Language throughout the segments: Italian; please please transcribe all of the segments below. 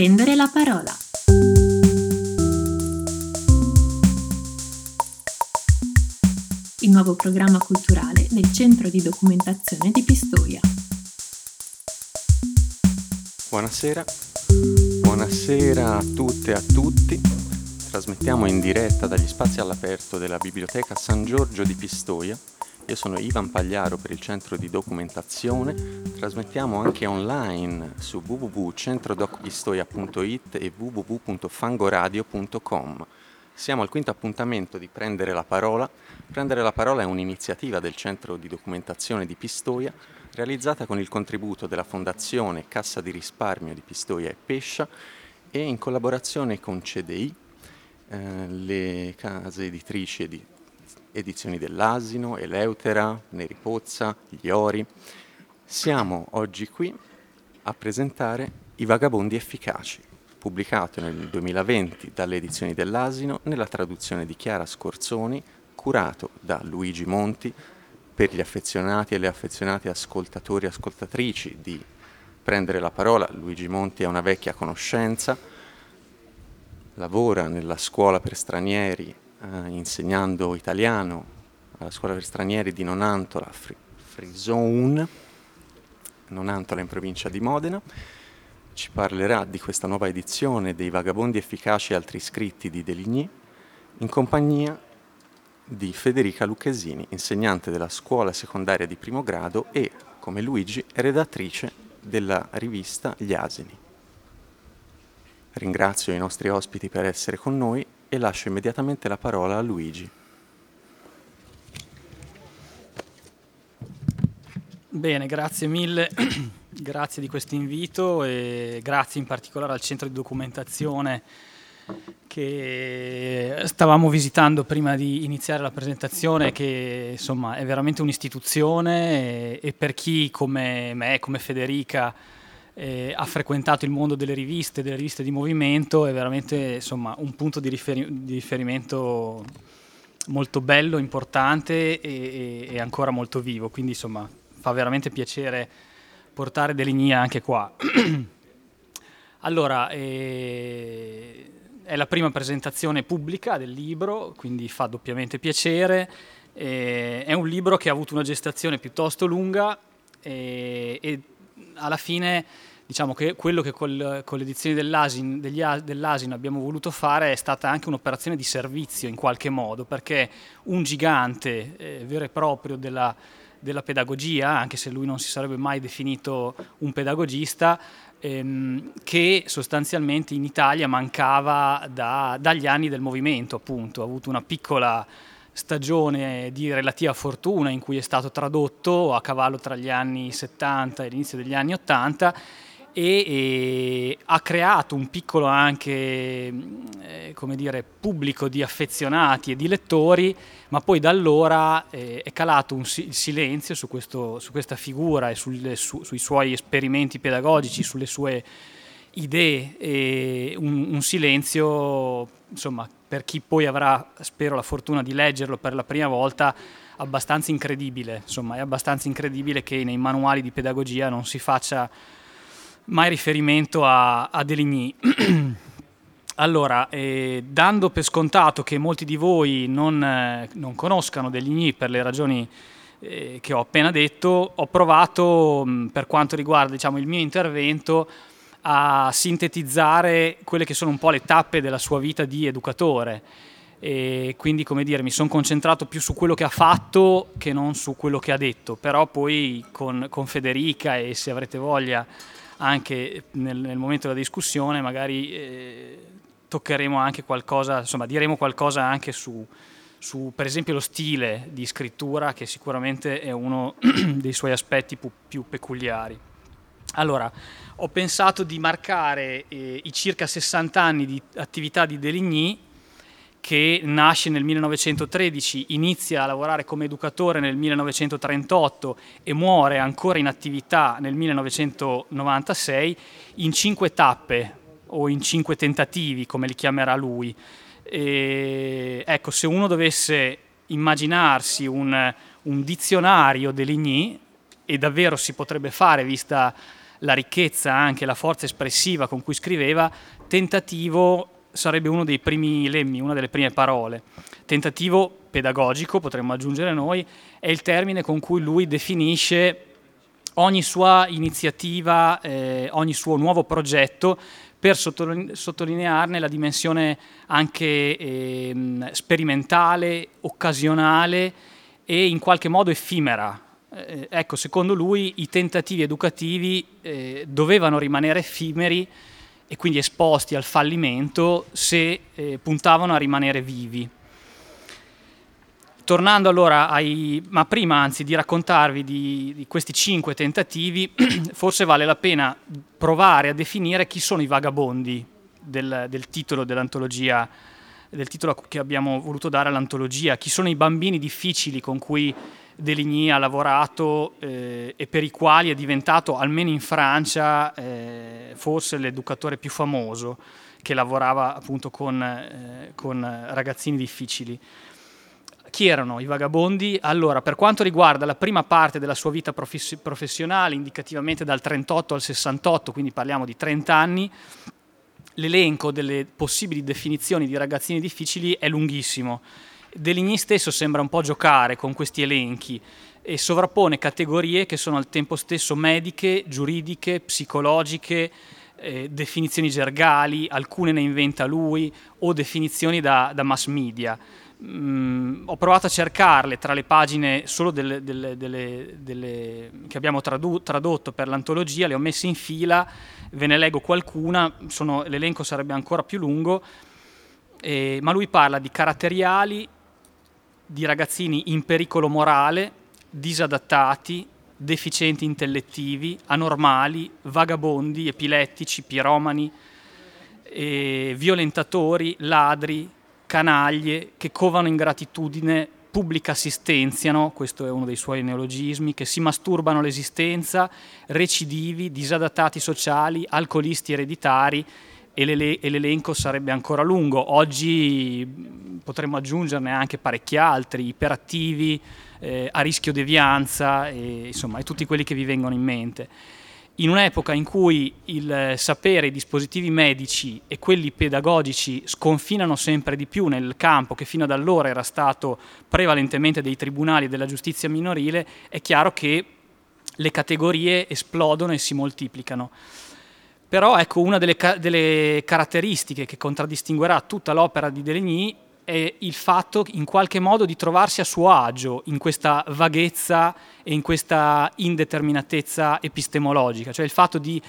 Prendere la parola. Il nuovo programma culturale del Centro di Documentazione di Pistoia. Buonasera a tutte e a tutti. Trasmettiamo in diretta dagli spazi all'aperto della Biblioteca San Giorgio di Pistoia. Io sono Ivan Pagliaro per il Centro di Documentazione. Trasmettiamo anche online su www.centrodocpistoia.it e www.fangoradio.com. Siamo al quinto appuntamento di Prendere la Parola. Prendere la Parola è un'iniziativa del Centro di Documentazione di Pistoia realizzata con il contributo della Fondazione Cassa di Risparmio di Pistoia e Pescia e in collaborazione con CDI, le case editrici di Edizioni dell'Asino, Eleutera, Neri Pozza, Gli Ori. Siamo oggi qui a presentare I Vagabondi Efficaci, pubblicato nel 2020 dalle Edizioni dell'Asino nella traduzione di Chiara Scorzoni, curato da Luigi Monti. Per gli affezionati e le affezionate ascoltatori e ascoltatrici di Prendere la Parola, Luigi Monti è una vecchia conoscenza, lavora nella scuola per stranieri insegnando italiano alla scuola per stranieri di Nonantola, Free Nonantola in provincia di Modena. Ci parlerà di questa nuova edizione dei Vagabondi Efficaci e altri scritti di Deligny in compagnia di Federica Lucchesini, insegnante della scuola secondaria di primo grado e, come Luigi, redattrice della rivista Gli Asini. Ringrazio i nostri ospiti per essere con noi e lascio immediatamente la parola a Luigi. Bene, grazie mille, grazie di questo invito e grazie in particolare al Centro di Documentazione che stavamo visitando prima di iniziare la presentazione, che insomma è veramente un'istituzione e per chi come me, come Federica, ha frequentato il mondo delle riviste di movimento, è veramente insomma un punto di riferimento molto bello, importante e ancora molto vivo, quindi insomma fa veramente piacere portare Deligny anche qua. Allora, è la prima presentazione pubblica del libro, quindi fa doppiamente piacere. È un libro che ha avuto una gestazione piuttosto lunga e alla fine diciamo che quello che con le edizioni dell'Asino abbiamo voluto fare è stata anche un'operazione di servizio in qualche modo, perché un gigante vero e proprio della pedagogia, anche se lui non si sarebbe mai definito un pedagogista, che sostanzialmente in Italia mancava dagli anni del movimento, appunto. Ha avuto una piccola stagione di relativa fortuna in cui è stato tradotto a cavallo tra gli anni 70 e l'inizio degli anni 80 e ha creato un piccolo anche come dire, pubblico di affezionati e di lettori, ma poi da allora è calato il silenzio su questa figura e sui suoi esperimenti pedagogici, sulle sue idee, e un silenzio insomma per chi poi avrà, spero, la fortuna di leggerlo per la prima volta, abbastanza incredibile. Insomma, è abbastanza incredibile che nei manuali di pedagogia non si faccia mai riferimento a Deligny. Allora, dando per scontato che molti di voi non conoscano Deligny per le ragioni che ho appena detto, ho provato, per quanto riguarda diciamo, il mio intervento, a sintetizzare quelle che sono un po' le tappe della sua vita di educatore. E quindi, come dire, mi sono concentrato più su quello che ha fatto che non su quello che ha detto, però poi con Federica, e se avrete voglia anche nel momento della discussione magari toccheremo anche qualcosa, insomma diremo qualcosa anche su per esempio lo stile di scrittura, che sicuramente è uno dei suoi aspetti più peculiari. Allora, ho pensato di marcare i circa 60 anni di attività di Deligny, che nasce nel 1913, inizia a lavorare come educatore nel 1938 e muore ancora in attività nel 1996, in 5 tappe o in 5 tentativi, come li chiamerà lui. Ecco, se uno dovesse immaginarsi un dizionario Deligny, e davvero si potrebbe fare vista la ricchezza, anche la forza espressiva con cui scriveva, tentativo sarebbe uno dei primi lemmi, una delle prime parole. Tentativo pedagogico, potremmo aggiungere noi, è il termine con cui lui definisce ogni sua iniziativa, ogni suo nuovo progetto, per sottolinearne la dimensione anche sperimentale, occasionale e in qualche modo effimera. Ecco, secondo lui i tentativi educativi dovevano rimanere effimeri e quindi esposti al fallimento se puntavano a rimanere vivi. Tornando allora ma prima anzi di raccontarvi di questi 5 tentativi, forse vale la pena provare a definire chi sono i vagabondi del titolo dell'antologia, del titolo che abbiamo voluto dare all'antologia, chi sono i bambini difficili con cui Deligny ha lavorato e per i quali è diventato, almeno in Francia, forse l'educatore più famoso, che lavorava appunto con ragazzini difficili. Chi erano i vagabondi? Allora, per quanto riguarda la prima parte della sua vita professionale, indicativamente dal 38 al 68, quindi parliamo di 30 anni, l'elenco delle possibili definizioni di ragazzini difficili è lunghissimo. Deligny stesso sembra un po' giocare con questi elenchi e sovrappone categorie che sono al tempo stesso mediche, giuridiche, psicologiche, definizioni gergali, alcune ne inventa lui, o definizioni da mass media. Ho provato a cercarle tra le pagine solo delle che abbiamo tradotto per l'antologia, le ho messe in fila, ve ne leggo qualcuna, l'elenco sarebbe ancora più lungo, ma lui parla di caratteriali, di ragazzini in pericolo morale, disadattati, deficienti intellettivi, anormali, vagabondi, epilettici, piromani, violentatori, ladri, canaglie, che covano ingratitudine, pubblica assistenziano, questo è uno dei suoi neologismi, che si masturbano l'esistenza, recidivi, disadattati sociali, alcolisti ereditari, e l'elenco sarebbe ancora lungo. Oggi potremmo aggiungerne anche parecchi altri, iperattivi, a rischio devianza, insomma, e tutti quelli che vi vengono in mente. In un'epoca in cui il sapere, i dispositivi medici e quelli pedagogici sconfinano sempre di più nel campo che fino ad allora era stato prevalentemente dei tribunali e della giustizia minorile, è chiaro che le categorie esplodono e si moltiplicano. Però ecco, una delle caratteristiche che contraddistinguerà tutta l'opera di Deligny è il fatto in qualche modo di trovarsi a suo agio in questa vaghezza e in questa indeterminatezza epistemologica, cioè il fatto di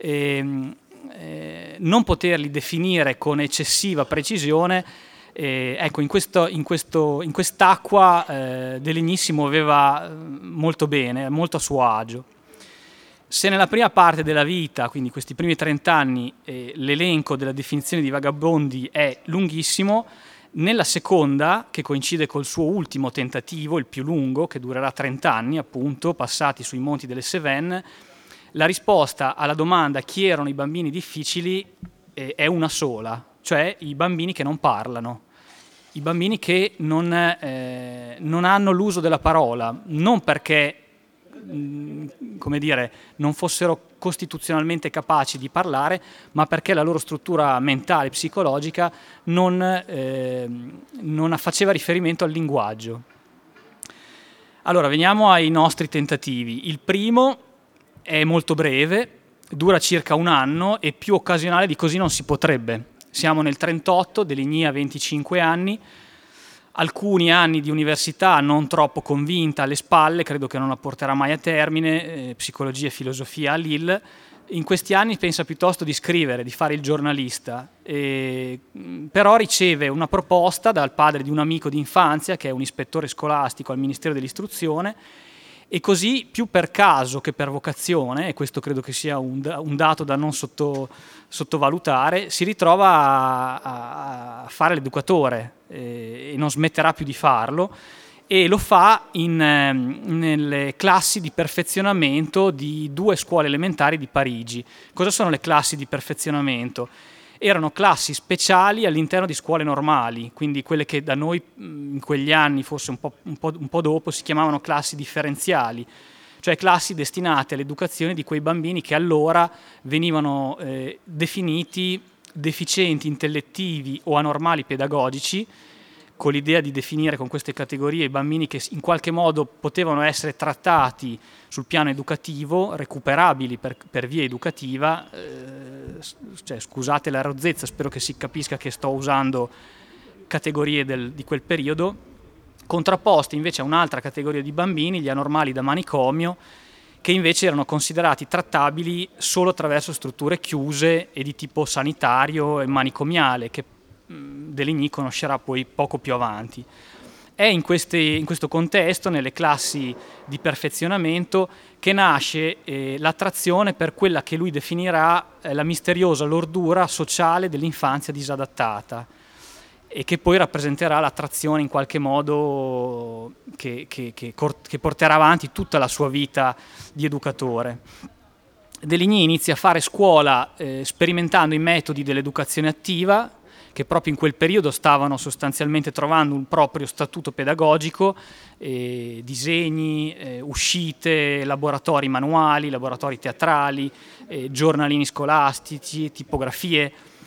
non poterli definire con eccessiva precisione. Ecco, in quest'acqua Deligny si muoveva molto bene, molto a suo agio. Se nella prima parte della vita, quindi questi primi 30 anni, l'elenco della definizione di vagabondi è lunghissimo, nella seconda, che coincide col suo ultimo tentativo, il più lungo, che durerà 30 anni, appunto, passati sui monti delle Cévennes, la risposta alla domanda chi erano i bambini difficili è una sola, cioè i bambini che non parlano, i bambini che non hanno l'uso della parola, non perché come dire, non fossero costituzionalmente capaci di parlare, ma perché la loro struttura mentale, psicologica non faceva riferimento al linguaggio. Allora, veniamo ai nostri tentativi. Il primo è molto breve, dura circa un anno e più occasionale di così non si potrebbe. Siamo nel 1938, Deligny ha 25 anni, alcuni anni di università non troppo convinta alle spalle, credo che non la porterà mai a termine, psicologia e filosofia a Lille. In questi anni pensa piuttosto di scrivere, di fare il giornalista, però riceve una proposta dal padre di un amico di infanzia, che è un ispettore scolastico al Ministero dell'Istruzione, e così, più per caso che per vocazione, e questo credo che sia un dato da non sottovalutare, si ritrova a fare l'educatore e non smetterà più di farlo, e lo fa nelle classi di perfezionamento di 2 scuole elementari di Parigi. Cosa sono le classi di perfezionamento? Erano classi speciali all'interno di scuole normali, quindi quelle che da noi in quegli anni, forse un po' dopo, si chiamavano classi differenziali. cioè classi destinate all'educazione di quei bambini che allora venivano definiti deficienti intellettivi o anormali pedagogici, con l'idea di definire con queste categorie i bambini che in qualche modo potevano essere trattati sul piano educativo, recuperabili per via educativa. Cioè, scusate la rozzezza, spero che si capisca che sto usando categorie di quel periodo, contrapposti invece a un'altra categoria di bambini, gli anormali da manicomio, che invece erano considerati trattabili solo attraverso strutture chiuse e di tipo sanitario e manicomiale, che Deligny conoscerà poi poco più avanti. È in questo contesto, nelle classi di perfezionamento, che nasce l'attrazione per quella che lui definirà la misteriosa lordura sociale dell'infanzia disadattata, e che poi rappresenterà l'attrazione in qualche modo che porterà avanti tutta la sua vita di educatore. Deligny inizia a fare scuola sperimentando i metodi dell'educazione attiva, che proprio in quel periodo stavano sostanzialmente trovando un proprio statuto pedagogico, disegni, uscite, laboratori manuali, laboratori teatrali, giornalini scolastici, tipografie.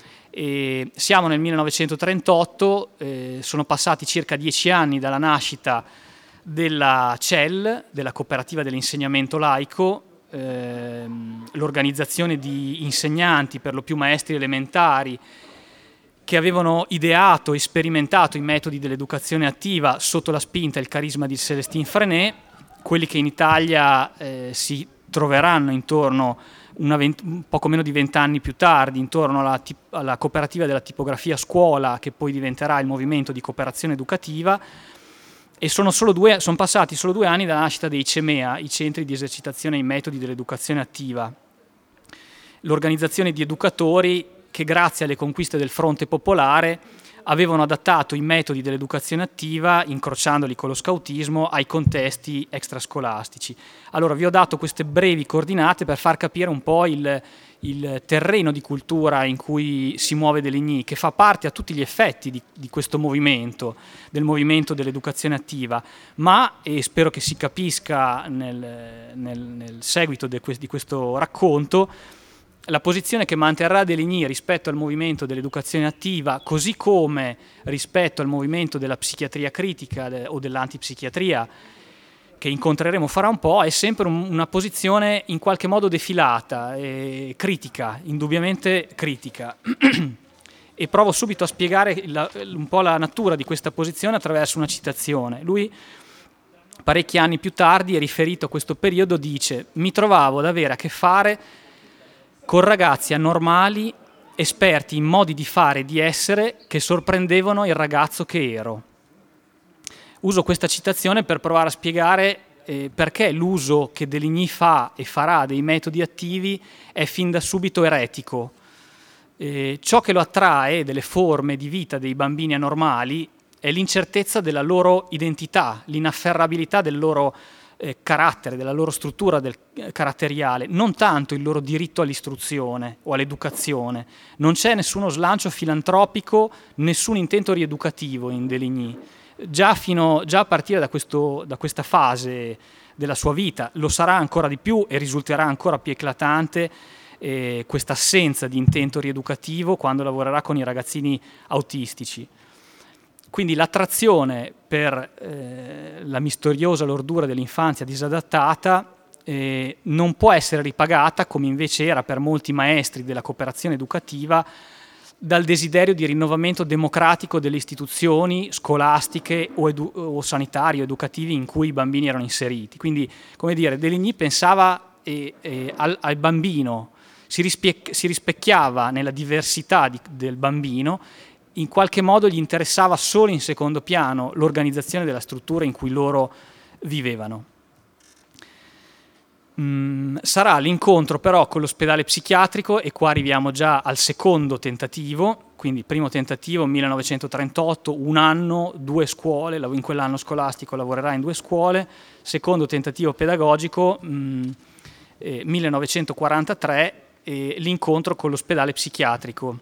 Siamo nel 1938, sono passati circa 10 anni dalla nascita della CEL, della Cooperativa dell'Insegnamento Laico, l'organizzazione di insegnanti, per lo più maestri elementari, che avevano ideato e sperimentato i metodi dell'educazione attiva sotto la spinta e il carisma di Célestine Freinet, quelli che in Italia si troveranno intorno poco meno di 20 anni più tardi, intorno alla cooperativa della tipografia scuola, che poi diventerà il movimento di cooperazione educativa, e sono passati solo 2 anni dalla nascita dei CEMEA, i centri di esercitazione ai metodi dell'educazione attiva, l'organizzazione di educatori che grazie alle conquiste del Fronte Popolare avevano adattato i metodi dell'educazione attiva, incrociandoli con lo scautismo, ai contesti extrascolastici. Allora, vi ho dato queste brevi coordinate per far capire un po' il terreno di cultura in cui si muove Deligny, che fa parte a tutti gli effetti di questo movimento, del movimento dell'educazione attiva, ma, e spero che si capisca nel seguito di questo racconto, la posizione che manterrà Deligny rispetto al movimento dell'educazione attiva, così come rispetto al movimento della psichiatria critica o dell'antipsichiatria, che incontreremo fra un po', è sempre una posizione in qualche modo defilata, critica, indubbiamente critica. E provo subito a spiegare un po' la natura di questa posizione attraverso una citazione. Lui, parecchi anni più tardi, riferito a questo periodo, dice: «Mi trovavo ad avere a che fare con ragazzi anormali, esperti in modi di fare e di essere che sorprendevano il ragazzo che ero». Uso questa citazione per provare a spiegare perché l'uso che Deligny fa e farà dei metodi attivi è fin da subito eretico. Ciò che lo attrae delle forme di vita dei bambini anormali è l'incertezza della loro identità, l'inafferrabilità del loro carattere, della loro struttura caratteriale, non tanto il loro diritto all'istruzione o all'educazione. Non c'è nessuno slancio filantropico, nessun intento rieducativo in Deligny. Già a partire da questa fase della sua vita lo sarà ancora di più e risulterà ancora più eclatante questa assenza di intento rieducativo quando lavorerà con i ragazzini autistici. Quindi l'attrazione per la misteriosa lordura dell'infanzia disadattata non può essere ripagata, come invece era per molti maestri della cooperazione educativa, dal desiderio di rinnovamento democratico delle istituzioni scolastiche o sanitarie o educative in cui i bambini erano inseriti. Quindi, come dire, Deligny pensava al bambino, si rispecchiava nella diversità del bambino. In qualche modo gli interessava solo in secondo piano l'organizzazione della struttura in cui loro vivevano. Sarà l'incontro però con l'ospedale psichiatrico, e qua arriviamo già al secondo tentativo. Quindi primo tentativo 1938, 1 anno, 2 scuole, in quell'anno scolastico lavorerà in 2 scuole. Secondo tentativo pedagogico 1943, l'incontro con l'ospedale psichiatrico.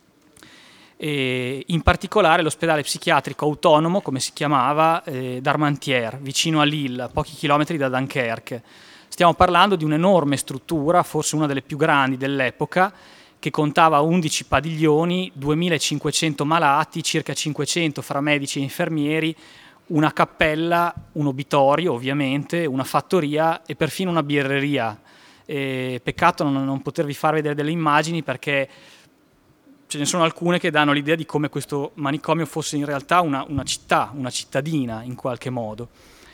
In particolare l'ospedale psichiatrico autonomo, come si chiamava, d'Armentières, vicino a Lille, a pochi chilometri da Dunkerque. Stiamo parlando di un'enorme struttura, forse una delle più grandi dell'epoca, che contava 11 padiglioni, 2500 malati, circa 500 fra medici e infermieri, una cappella, un obitorio ovviamente, una fattoria e perfino una birreria. Peccato non potervi far vedere delle immagini, perché ce ne sono alcune che danno l'idea di come questo manicomio fosse in realtà una città, una cittadina in qualche modo.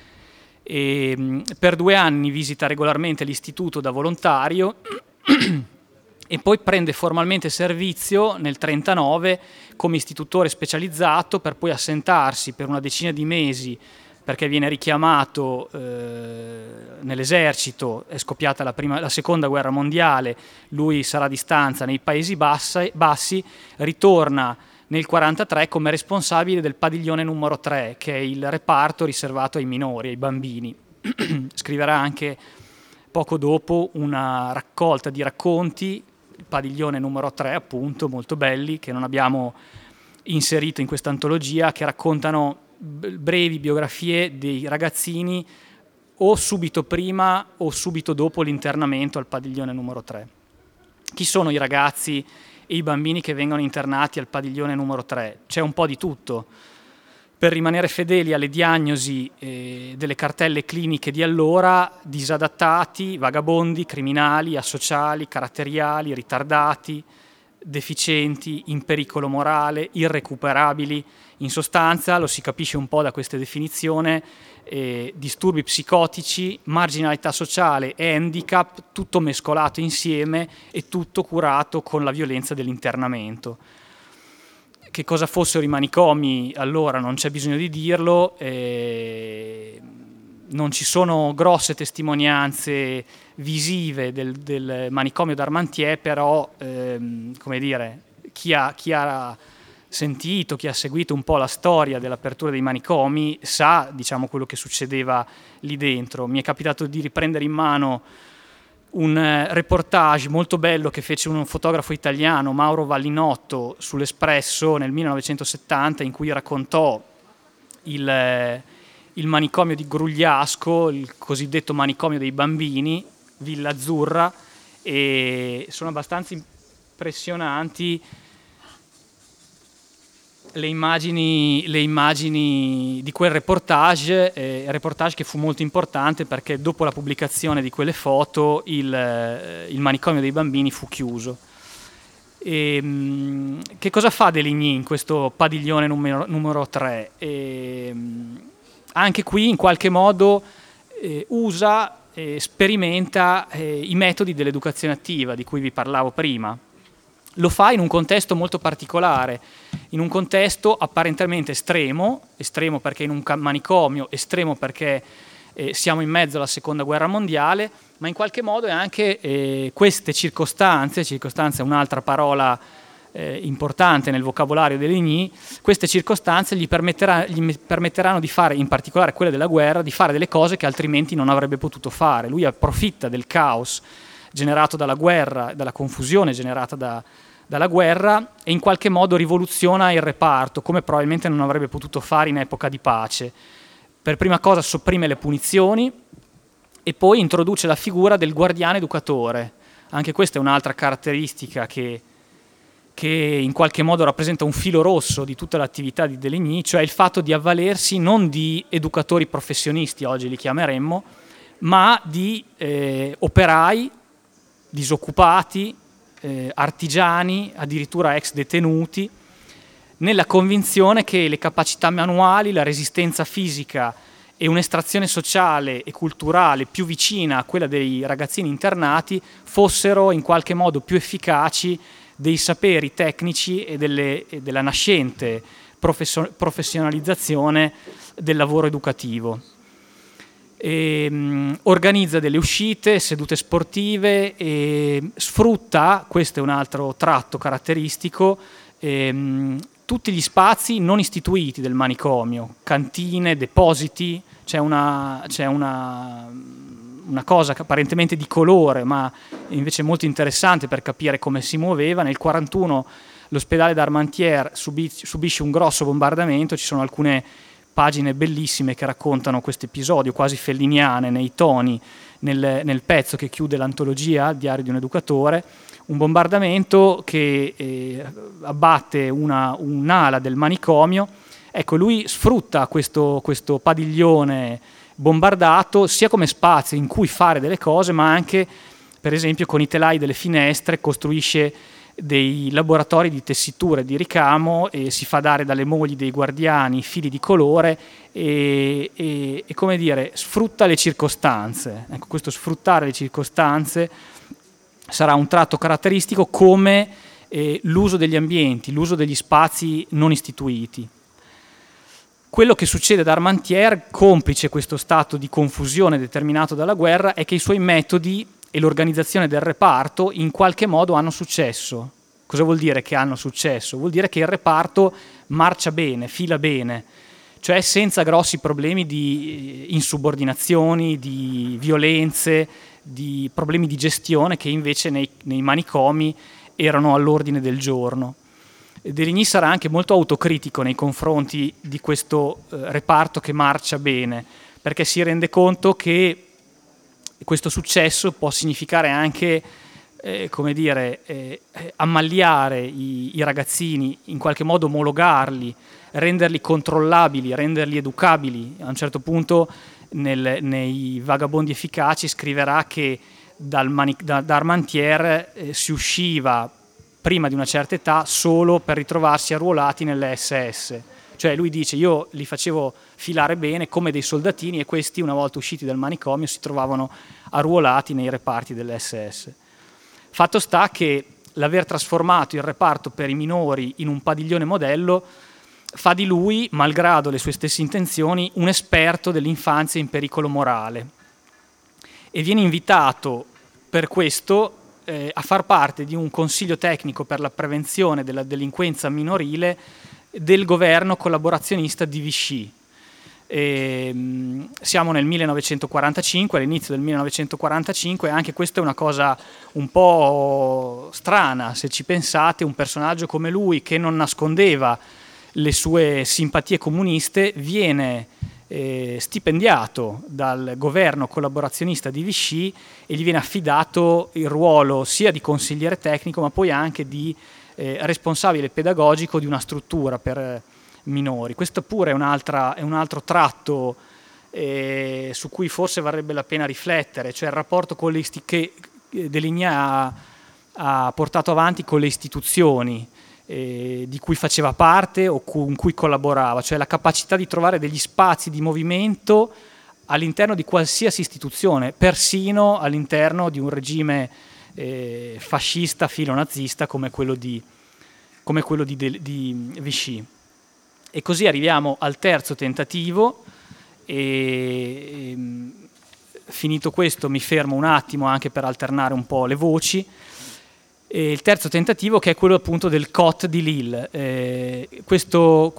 Per 2 anni visita regolarmente l'istituto da volontario e poi prende formalmente servizio nel 1939 come istitutore specializzato, per poi assentarsi per una decina di mesi perché viene richiamato nell'esercito. È scoppiata la seconda guerra mondiale, lui sarà di stanza nei Paesi Bassi, ritorna nel 1943 come responsabile del padiglione numero 3, che è il reparto riservato ai minori, ai bambini. Scriverà anche poco dopo una raccolta di racconti, il padiglione numero 3 appunto, molto belli, che non abbiamo inserito in questa antologia, che raccontano brevi biografie dei ragazzini o subito prima o subito dopo l'internamento al padiglione numero 3. Chi sono i ragazzi e i bambini che vengono internati al padiglione numero 3? C'è un po' di tutto. Per rimanere fedeli alle diagnosi delle cartelle cliniche di allora, disadattati, vagabondi, criminali, asociali, caratteriali, ritardati, deficienti, in pericolo morale, irrecuperabili. In sostanza, lo si capisce un po' da questa definizione, disturbi psicotici, marginalità sociale e handicap, tutto mescolato insieme e tutto curato con la violenza dell'internamento. Che cosa fossero i manicomi allora non c'è bisogno di dirlo, non ci sono grosse testimonianze visive del manicomio d'Armentières, però come dire, chi ha sentito, chi ha seguito un po' la storia dell'apertura dei manicomi sa, diciamo, quello che succedeva lì dentro. Mi è capitato di riprendere in mano un reportage molto bello che fece un fotografo italiano, Mauro Vallinotto, sull'Espresso nel 1970, in cui raccontò il manicomio di Grugliasco, il cosiddetto manicomio dei bambini, Villa Azzurra, e sono abbastanza impressionanti le immagini di quel reportage che fu molto importante perché dopo la pubblicazione di quelle foto il manicomio dei bambini fu chiuso. Che cosa fa Deligny in questo padiglione numero 3? Anche qui in qualche modo usa e sperimenta i metodi dell'educazione attiva di cui vi parlavo prima. Lo fa in un contesto molto particolare, in un contesto apparentemente estremo perché in un manicomio, estremo perché siamo in mezzo alla seconda guerra mondiale, ma in qualche modo è anche queste circostanze è un'altra parola importante nel vocabolario di Deligny, queste circostanze gli permetteranno di fare, in particolare quelle della guerra, di fare delle cose che altrimenti non avrebbe potuto fare. Lui approfitta del caos generato dalla guerra, dalla confusione generata dalla guerra, e in qualche modo rivoluziona il reparto, come probabilmente non avrebbe potuto fare in epoca di pace. Per prima cosa sopprime le punizioni e poi introduce la figura del guardiano educatore. Anche questa è un'altra caratteristica che in qualche modo rappresenta un filo rosso di tutta l'attività di Deligny, cioè il fatto di avvalersi non di educatori professionisti, oggi li chiameremmo, ma di operai, disoccupati, artigiani, addirittura ex detenuti, nella convinzione che le capacità manuali, la resistenza fisica e un'estrazione sociale e culturale più vicina a quella dei ragazzini internati fossero in qualche modo più efficaci dei saperi tecnici e della nascente professionalizzazione del lavoro educativo. Organizza delle uscite, sedute sportive, e sfrutta, questo è un altro tratto caratteristico, tutti gli spazi non istituiti del manicomio, cantine, depositi. C'è una cosa apparentemente di colore, ma invece molto interessante per capire come si muoveva. Nel 1941 l'ospedale d'Armentières subisce un grosso bombardamento, ci sono alcune pagine bellissime che raccontano questo episodio, quasi felliniane nei toni, nel pezzo che chiude l'antologia, Il diario di un educatore, un bombardamento che abbatte un'ala del manicomio. Ecco, lui sfrutta questo padiglione bombardato sia come spazio in cui fare delle cose, ma anche, per esempio, con i telai delle finestre costruisce dei laboratori di tessitura e di ricamo e si fa dare dalle mogli dei guardiani fili di colore e come dire, sfrutta le circostanze. Ecco, questo sfruttare le circostanze sarà un tratto caratteristico, come l'uso degli ambienti, l'uso degli spazi non istituiti. Quello che succede ad Armentières, complice questo stato di confusione determinato dalla guerra, è che i suoi metodi e l'organizzazione del reparto in qualche modo hanno successo. Cosa vuol dire che hanno successo? Vuol dire che il reparto marcia bene, fila bene, cioè senza grossi problemi di insubordinazioni, di violenze, di problemi di gestione che invece nei manicomi erano all'ordine del giorno. Deligny sarà anche molto autocritico nei confronti di questo reparto che marcia bene, perché si rende conto che questo successo può significare anche ammaliare i ragazzini, in qualche modo omologarli, renderli controllabili, renderli educabili. A un certo punto nei Vagabondi efficaci scriverà che da Armentières si usciva prima di una certa età solo per ritrovarsi arruolati nelle SS. Cioè lui dice: io li facevo filare bene come dei soldatini e questi, una volta usciti dal manicomio, si trovavano arruolati nei reparti delle SS. Fatto sta che l'aver trasformato il reparto per i minori in un padiglione modello fa di lui, malgrado le sue stesse intenzioni, un esperto dell'infanzia in pericolo morale, e viene invitato per questo a far parte di un consiglio tecnico per la prevenzione della delinquenza minorile del governo collaborazionista di Vichy. Siamo nel 1945, all'inizio del 1945, e anche questa è una cosa un po' strana, se ci pensate. Un personaggio come lui, che non nascondeva le sue simpatie comuniste, viene stipendiato dal governo collaborazionista di Vichy e gli viene affidato il ruolo sia di consigliere tecnico, ma poi anche di responsabile pedagogico di una struttura per minori. Questo pure è un altro tratto su cui forse varrebbe la pena riflettere, cioè il rapporto che Deligny ha portato avanti con le istituzioni di cui faceva parte o con cui collaborava, cioè la capacità di trovare degli spazi di movimento all'interno di qualsiasi istituzione, persino all'interno di un regime fascista filonazista come quello di Vichy. E così arriviamo al terzo tentativo e finito questo mi fermo un attimo anche per alternare un po' le voci. E il terzo tentativo, che è quello appunto del COT di Lille. Questo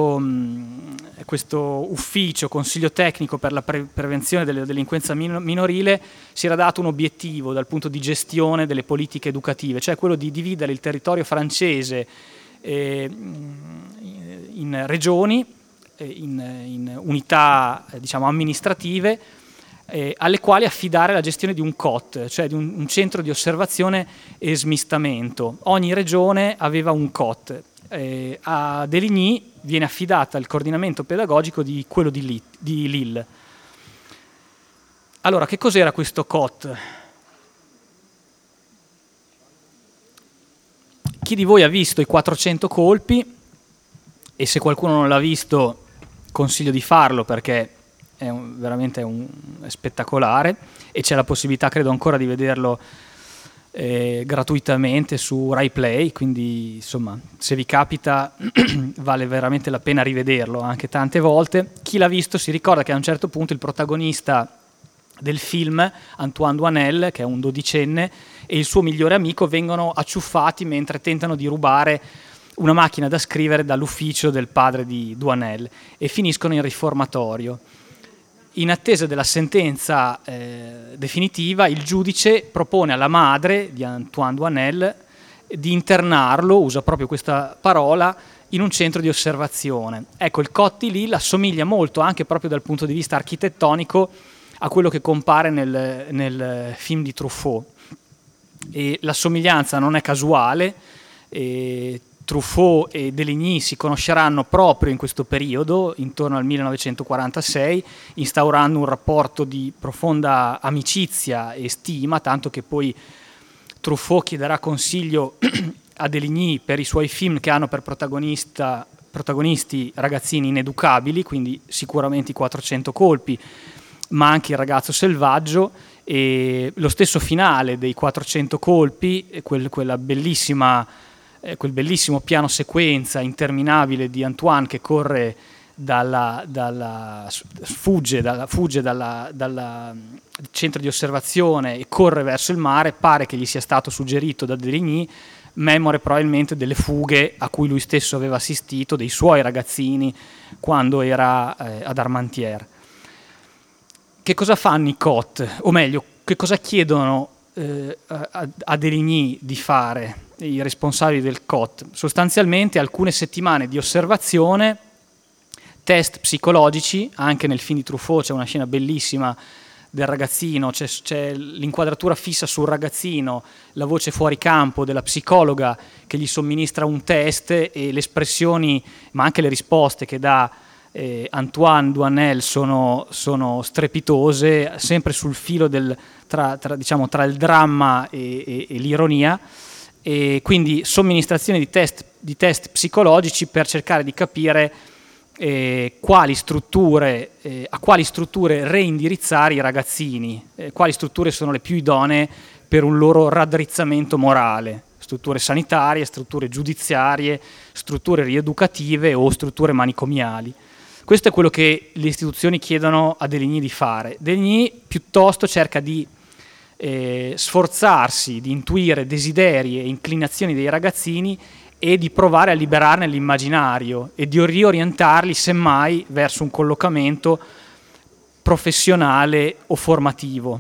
ufficio, consiglio tecnico per la prevenzione della delinquenza minorile, si era dato un obiettivo dal punto di gestione delle politiche educative, cioè quello di dividere il territorio francese in regioni, in unità amministrative, alle quali affidare la gestione di un COT, cioè di un centro di osservazione e smistamento. Ogni regione aveva un COT. A Deligny viene affidata il coordinamento pedagogico di quello di Lille. Allora, che cos'era questo COT? Chi di voi ha visto i 400 colpi? E se qualcuno non l'ha visto, consiglio di farlo, perché è veramente spettacolare, e c'è la possibilità, credo ancora, di vederlo gratuitamente su Rai Play, quindi insomma, se vi capita vale veramente la pena rivederlo anche tante volte. Chi l'ha visto si ricorda che a un certo punto il protagonista del film, Antoine Doinel, che è un dodicenne, e il suo migliore amico vengono acciuffati mentre tentano di rubare una macchina da scrivere dall'ufficio del padre di Doinel e finiscono in riformatorio. In attesa della sentenza definitiva, il giudice propone alla madre di Antoine Doinel di internarlo, usa proprio questa parola, in un centro di osservazione. Ecco, il COT di Lille assomiglia molto, anche proprio dal punto di vista architettonico, a quello che compare nel film di Truffaut. E la somiglianza non è casuale, Truffaut e Deligny si conosceranno proprio in questo periodo, intorno al 1946, instaurando un rapporto di profonda amicizia e stima, tanto che poi Truffaut chiederà consiglio a Deligny per i suoi film che hanno per protagonisti ragazzini ineducabili, quindi sicuramente i 400 colpi, ma anche il ragazzo selvaggio, e lo stesso finale dei 400 colpi, quel bellissimo piano sequenza interminabile di Antoine che corre fugge dal centro di osservazione e corre verso il mare. Pare che gli sia stato suggerito da Deligny, memore probabilmente delle fughe a cui lui stesso aveva assistito, dei suoi ragazzini quando era ad Armentières. Che cosa fanno i COT? O meglio, che cosa chiedono a Deligny di fare i responsabili del COT? Sostanzialmente alcune settimane di osservazione, test psicologici. Anche nel film di Truffaut c'è una scena bellissima del ragazzino, c'è l'inquadratura fissa sul ragazzino, la voce fuori campo della psicologa che gli somministra un test, e le espressioni ma anche le risposte che dà Antoine Duanel sono strepitose, sempre sul filo tra il dramma e l'ironia, e quindi somministrazione di test psicologici per cercare di capire a quali strutture reindirizzare i ragazzini, quali strutture sono le più idonee per un loro raddrizzamento morale, strutture sanitarie, strutture giudiziarie, strutture rieducative o strutture manicomiali. Questo è quello che le istituzioni chiedono a Deligny di fare. Deligny piuttosto cerca di sforzarsi di intuire desideri e inclinazioni dei ragazzini e di provare a liberarne l'immaginario e di riorientarli semmai verso un collocamento professionale o formativo.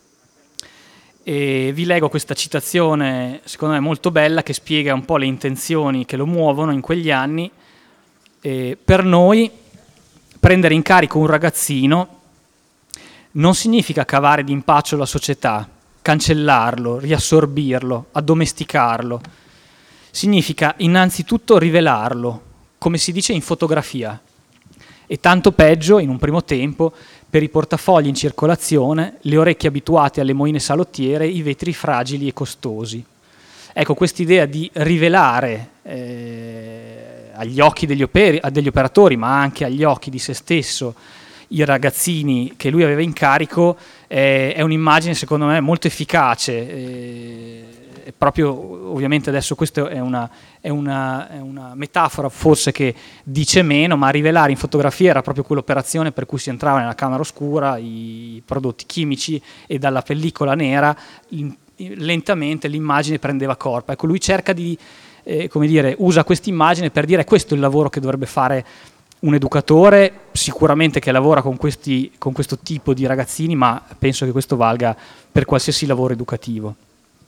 E vi leggo questa citazione, secondo me molto bella, che spiega un po' le intenzioni che lo muovono in quegli anni. Per noi prendere in carico un ragazzino non significa cavare d'impaccio la società, cancellarlo, riassorbirlo, addomesticarlo. Significa innanzitutto rivelarlo, come si dice in fotografia, e tanto peggio, in un primo tempo, per i portafogli in circolazione, le orecchie abituate alle moine salottiere, i vetri fragili e costosi. Ecco, quest'idea di rivelare agli occhi degli operatori, ma anche agli occhi di se stesso, i ragazzini che lui aveva in carico, è un'immagine secondo me molto efficace. Proprio, ovviamente adesso questa è una metafora forse che dice meno, ma rivelare in fotografia era proprio quell'operazione per cui si entrava nella camera oscura, i prodotti chimici, e dalla pellicola nera lentamente l'immagine prendeva corpo. Ecco, lui cerca di usa questa immagine per dire: questo è il lavoro che dovrebbe fare un educatore, sicuramente, che lavora con questo tipo di ragazzini, ma penso che questo valga per qualsiasi lavoro educativo.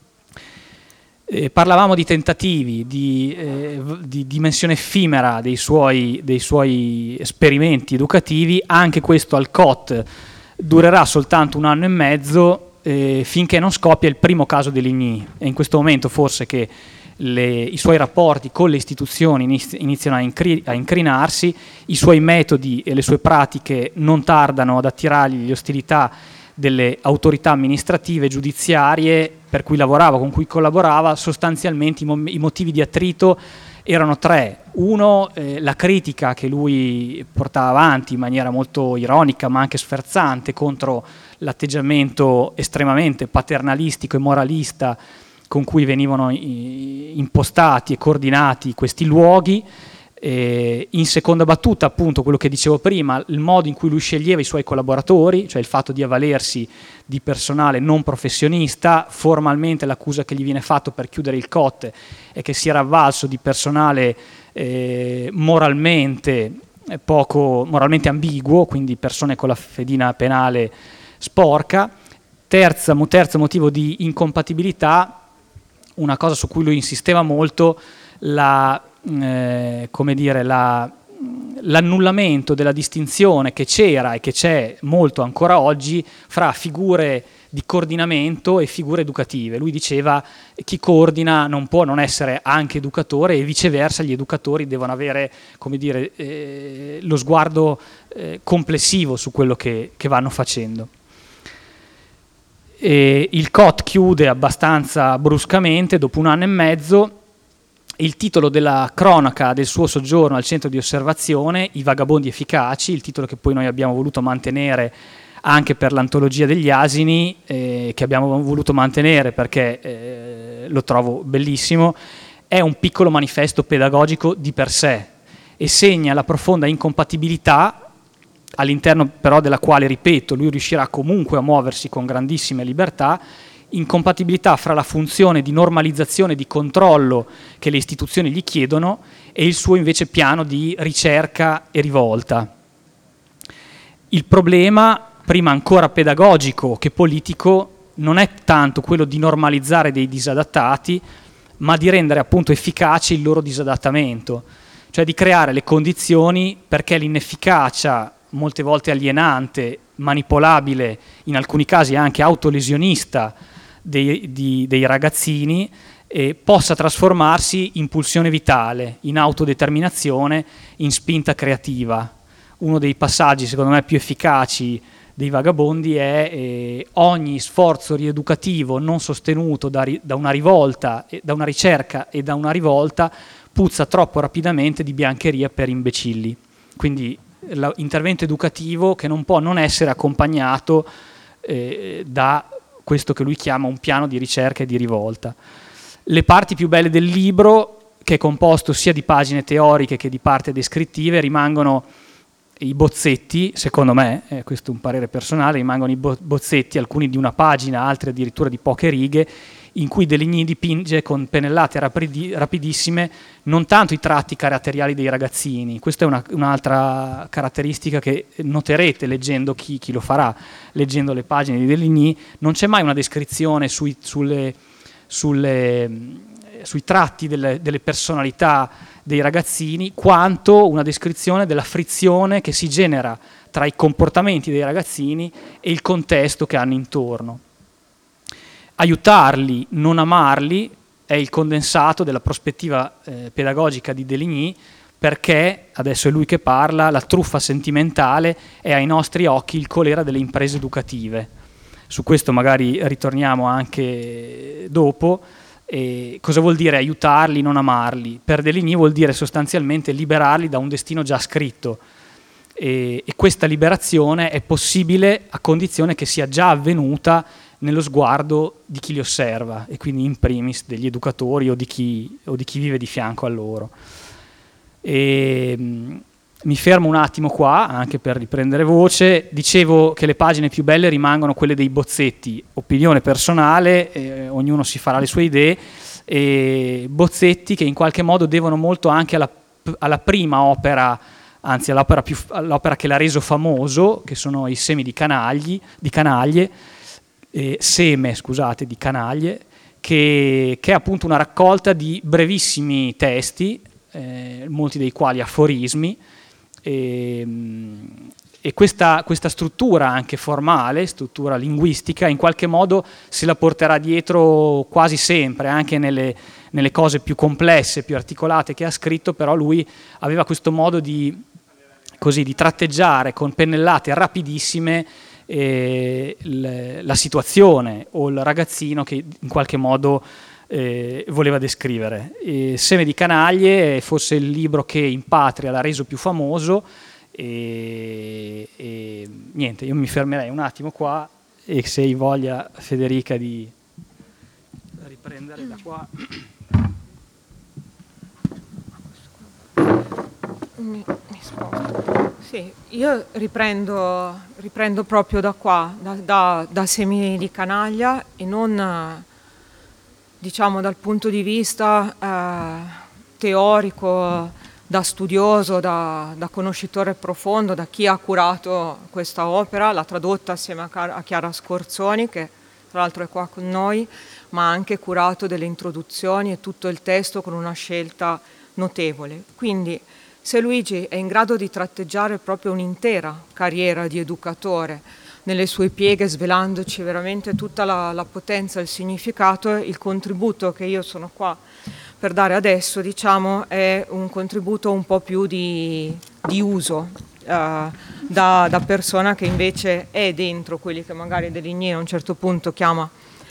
Parlavamo di tentativi, di dimensione effimera dei suoi esperimenti educativi. Anche questo al COT durerà soltanto 1 anno e mezzo, finché non scoppia il primo caso di Deligny. È in questo momento forse che i suoi rapporti con le istituzioni iniziano a incrinarsi, i suoi metodi e le sue pratiche non tardano ad attirargli le ostilità delle autorità amministrative e giudiziarie per cui lavorava, con cui collaborava. Sostanzialmente i motivi di attrito erano 3. Uno, la critica che lui portava avanti in maniera molto ironica ma anche sferzante contro l'atteggiamento estremamente paternalistico e moralista con cui venivano impostati e coordinati questi luoghi. In seconda battuta, appunto, quello che dicevo prima, il modo in cui lui sceglieva i suoi collaboratori, cioè il fatto di avvalersi di personale non professionista. Formalmente l'accusa che gli viene fatta per chiudere il COT è che si era avvalso di personale moralmente ambiguo, quindi persone con la fedina penale sporca. Terzo motivo di incompatibilità, una cosa su cui lui insisteva molto, la come dire, l'annullamento della distinzione che c'era e che c'è molto ancora oggi fra figure di coordinamento e figure educative. Lui diceva che chi coordina non può non essere anche educatore, e viceversa gli educatori devono avere, come dire, lo sguardo complessivo su quello che vanno facendo. E il COT chiude abbastanza bruscamente dopo 1 anno e mezzo. Il titolo della cronaca del suo soggiorno al centro di osservazione, I vagabondi efficaci, il titolo che poi noi abbiamo voluto mantenere anche per l'antologia degli asini, che abbiamo voluto mantenere perché lo trovo bellissimo, è un piccolo manifesto pedagogico di per sé e segna la profonda incompatibilità, all'interno però della quale, ripeto, lui riuscirà comunque a muoversi con grandissime libertà, incompatibilità fra la funzione di normalizzazione e di controllo che le istituzioni gli chiedono e il suo invece piano di ricerca e rivolta. Il problema, prima ancora pedagogico che politico, non è tanto quello di normalizzare dei disadattati, ma di rendere appunto efficace il loro disadattamento, cioè di creare le condizioni perché l'inefficacia, molte volte alienante, manipolabile, in alcuni casi anche autolesionista dei ragazzini, possa trasformarsi in pulsione vitale, in autodeterminazione, in spinta creativa. Uno dei passaggi secondo me più efficaci dei vagabondi è ogni sforzo rieducativo non sostenuto da una rivolta, da una ricerca e da una rivolta puzza troppo rapidamente di biancheria per imbecilli. Quindi l'intervento educativo che non può non essere accompagnato da questo che lui chiama un piano di ricerca e di rivolta. Le parti più belle del libro, che è composto sia di pagine teoriche che di parti descrittive, rimangono i bozzetti, secondo me, questo è un parere personale, rimangono i bozzetti, alcuni di 1 pagina, altri addirittura di poche righe, in cui Deligny dipinge con pennellate rapidissime non tanto i tratti caratteriali dei ragazzini, questa è un'altra caratteristica che noterete leggendo chi lo farà, leggendo le pagine di Deligny, non c'è mai una descrizione sui tratti delle personalità dei ragazzini, quanto una descrizione della frizione che si genera tra i comportamenti dei ragazzini e il contesto che hanno intorno. Aiutarli, non amarli, è il condensato della prospettiva pedagogica di Deligny, perché, adesso è lui che parla, la truffa sentimentale è ai nostri occhi il colera delle imprese educative. Su questo magari ritorniamo anche dopo. Cosa vuol dire aiutarli, non amarli? Per Deligny vuol dire sostanzialmente liberarli da un destino già scritto, e questa liberazione è possibile a condizione che sia già avvenuta nello sguardo di chi li osserva, e quindi in primis degli educatori o di chi vive di fianco a loro. Mi fermo un attimo qua, anche per riprendere voce. Dicevo che le pagine più belle rimangono quelle dei bozzetti, opinione personale, ognuno si farà le sue idee, bozzetti che in qualche modo devono molto anche alla prima opera, anzi all'opera che l'ha reso famoso, che sono i Semi di Canaglie, che è appunto una raccolta di brevissimi testi, molti dei quali aforismi, e questa struttura anche formale, struttura linguistica, in qualche modo se la porterà dietro quasi sempre, anche nelle cose più complesse, più articolate che ha scritto, però lui aveva questo modo di tratteggiare con pennellate rapidissime la situazione o il ragazzino che in qualche modo voleva descrivere. Seme di Canaglie è forse il libro che in patria l'ha reso più famoso, e niente, io mi fermerei un attimo qua, e se hai voglia, Federica, di riprendere da qua. Mi sposto. Sì, io riprendo proprio da qua, da Semi di Canaglia, e non diciamo dal punto di vista teorico, da studioso, da conoscitore profondo, da chi ha curato questa opera, l'ha tradotta assieme a Chiara Scorzoni, che tra l'altro è qua con noi, ma ha anche curato delle introduzioni e tutto il testo con una scelta notevole. Quindi se Luigi è in grado di tratteggiare proprio un'intera carriera di educatore nelle sue pieghe, svelandoci veramente tutta la potenza e il significato, il contributo che io sono qua per dare adesso, diciamo, è un contributo un po' più di uso, da persona che invece è dentro quelli che magari Deligny a un certo punto chiama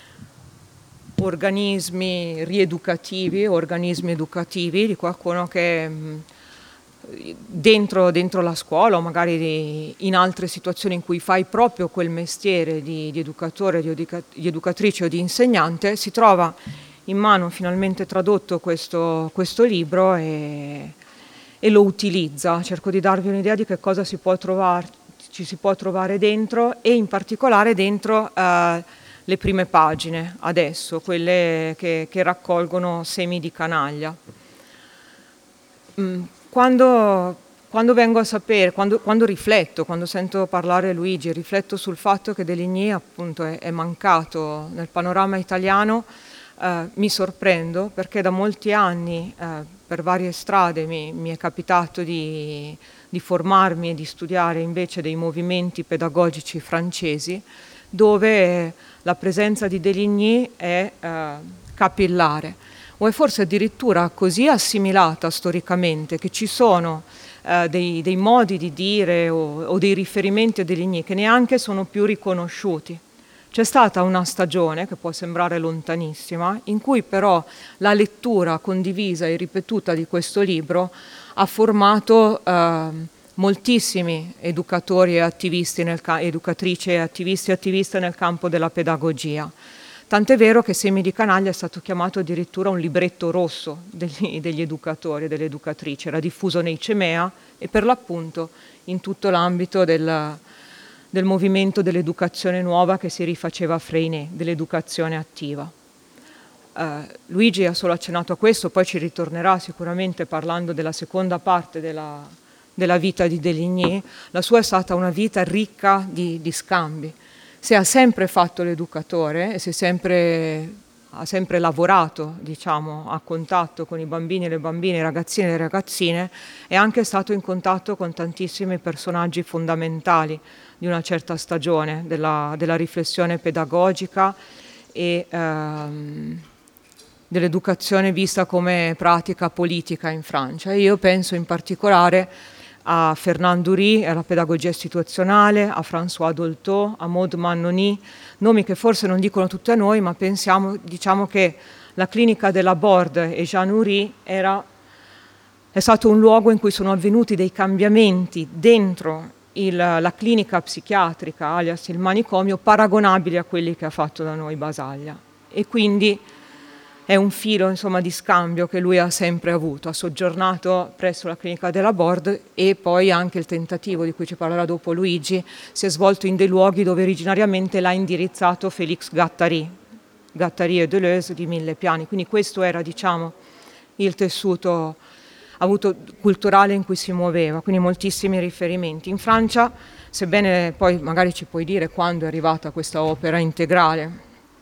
organismi rieducativi, organismi educativi, di qualcuno che dentro la scuola o magari in altre situazioni in cui fai proprio quel mestiere di educatore, di educatrice o di insegnante, si trova in mano finalmente tradotto questo libro e lo utilizza. Cerco di darvi un'idea di che cosa ci si può trovare dentro, e in particolare dentro le prime pagine, adesso, quelle che raccolgono Semi di canaglia. Quando vengo a sapere, quando rifletto, quando sento parlare Luigi, rifletto sul fatto che Deligny appunto è mancato nel panorama italiano, mi sorprendo, perché da molti anni per varie strade mi è capitato di formarmi e di studiare invece dei movimenti pedagogici francesi, dove la presenza di Deligny è capillare, o è forse addirittura così assimilata storicamente che ci sono dei modi di dire o dei riferimenti a Deligny che neanche sono più riconosciuti. C'è stata una stagione, che può sembrare lontanissima, in cui però la lettura condivisa e ripetuta di questo libro ha formato moltissimi educatori e attivisti, educatrici e attivisti e attiviste nel campo della pedagogia. Tant'è vero che Semi di canaglia è stato chiamato addirittura un libretto rosso degli educatori e delle educatrici. Era diffuso nei CEMEA e per l'appunto in tutto l'ambito del movimento dell'educazione nuova che si rifaceva a Freinet, dell'educazione attiva. Luigi ha solo accennato a questo, poi ci ritornerà sicuramente parlando della seconda parte della vita di Deligny. La sua è stata una vita ricca di scambi. Se ha sempre fatto l'educatore e ha sempre lavorato, diciamo, a contatto con i bambini e le bambine, i ragazzini e le ragazzine, è anche stato in contatto con tantissimi personaggi fondamentali di una certa stagione della riflessione pedagogica e dell'educazione vista come pratica politica in Francia. E io penso in particolare a Fernand Dury, alla pedagogia istituzionale, a François Dolto, a Maud Mannoni, nomi che forse non dicono tutti a noi, ma diciamo che la clinica della Borde e Jean Houry è stato un luogo in cui sono avvenuti dei cambiamenti dentro la clinica psichiatrica, alias il manicomio, paragonabili a quelli che ha fatto da noi Basaglia. E quindi è un filo, insomma, di scambio che lui ha sempre avuto. Ha soggiornato presso la clinica della Borde e poi anche il tentativo, di cui ci parlerà dopo Luigi, si è svolto in dei luoghi dove originariamente l'ha indirizzato Félix Guattari e Deleuze di Mille Piani. Quindi questo era, diciamo, il tessuto culturale in cui si muoveva, quindi moltissimi riferimenti. In Francia, sebbene poi magari ci puoi dire quando è arrivata questa opera integrale,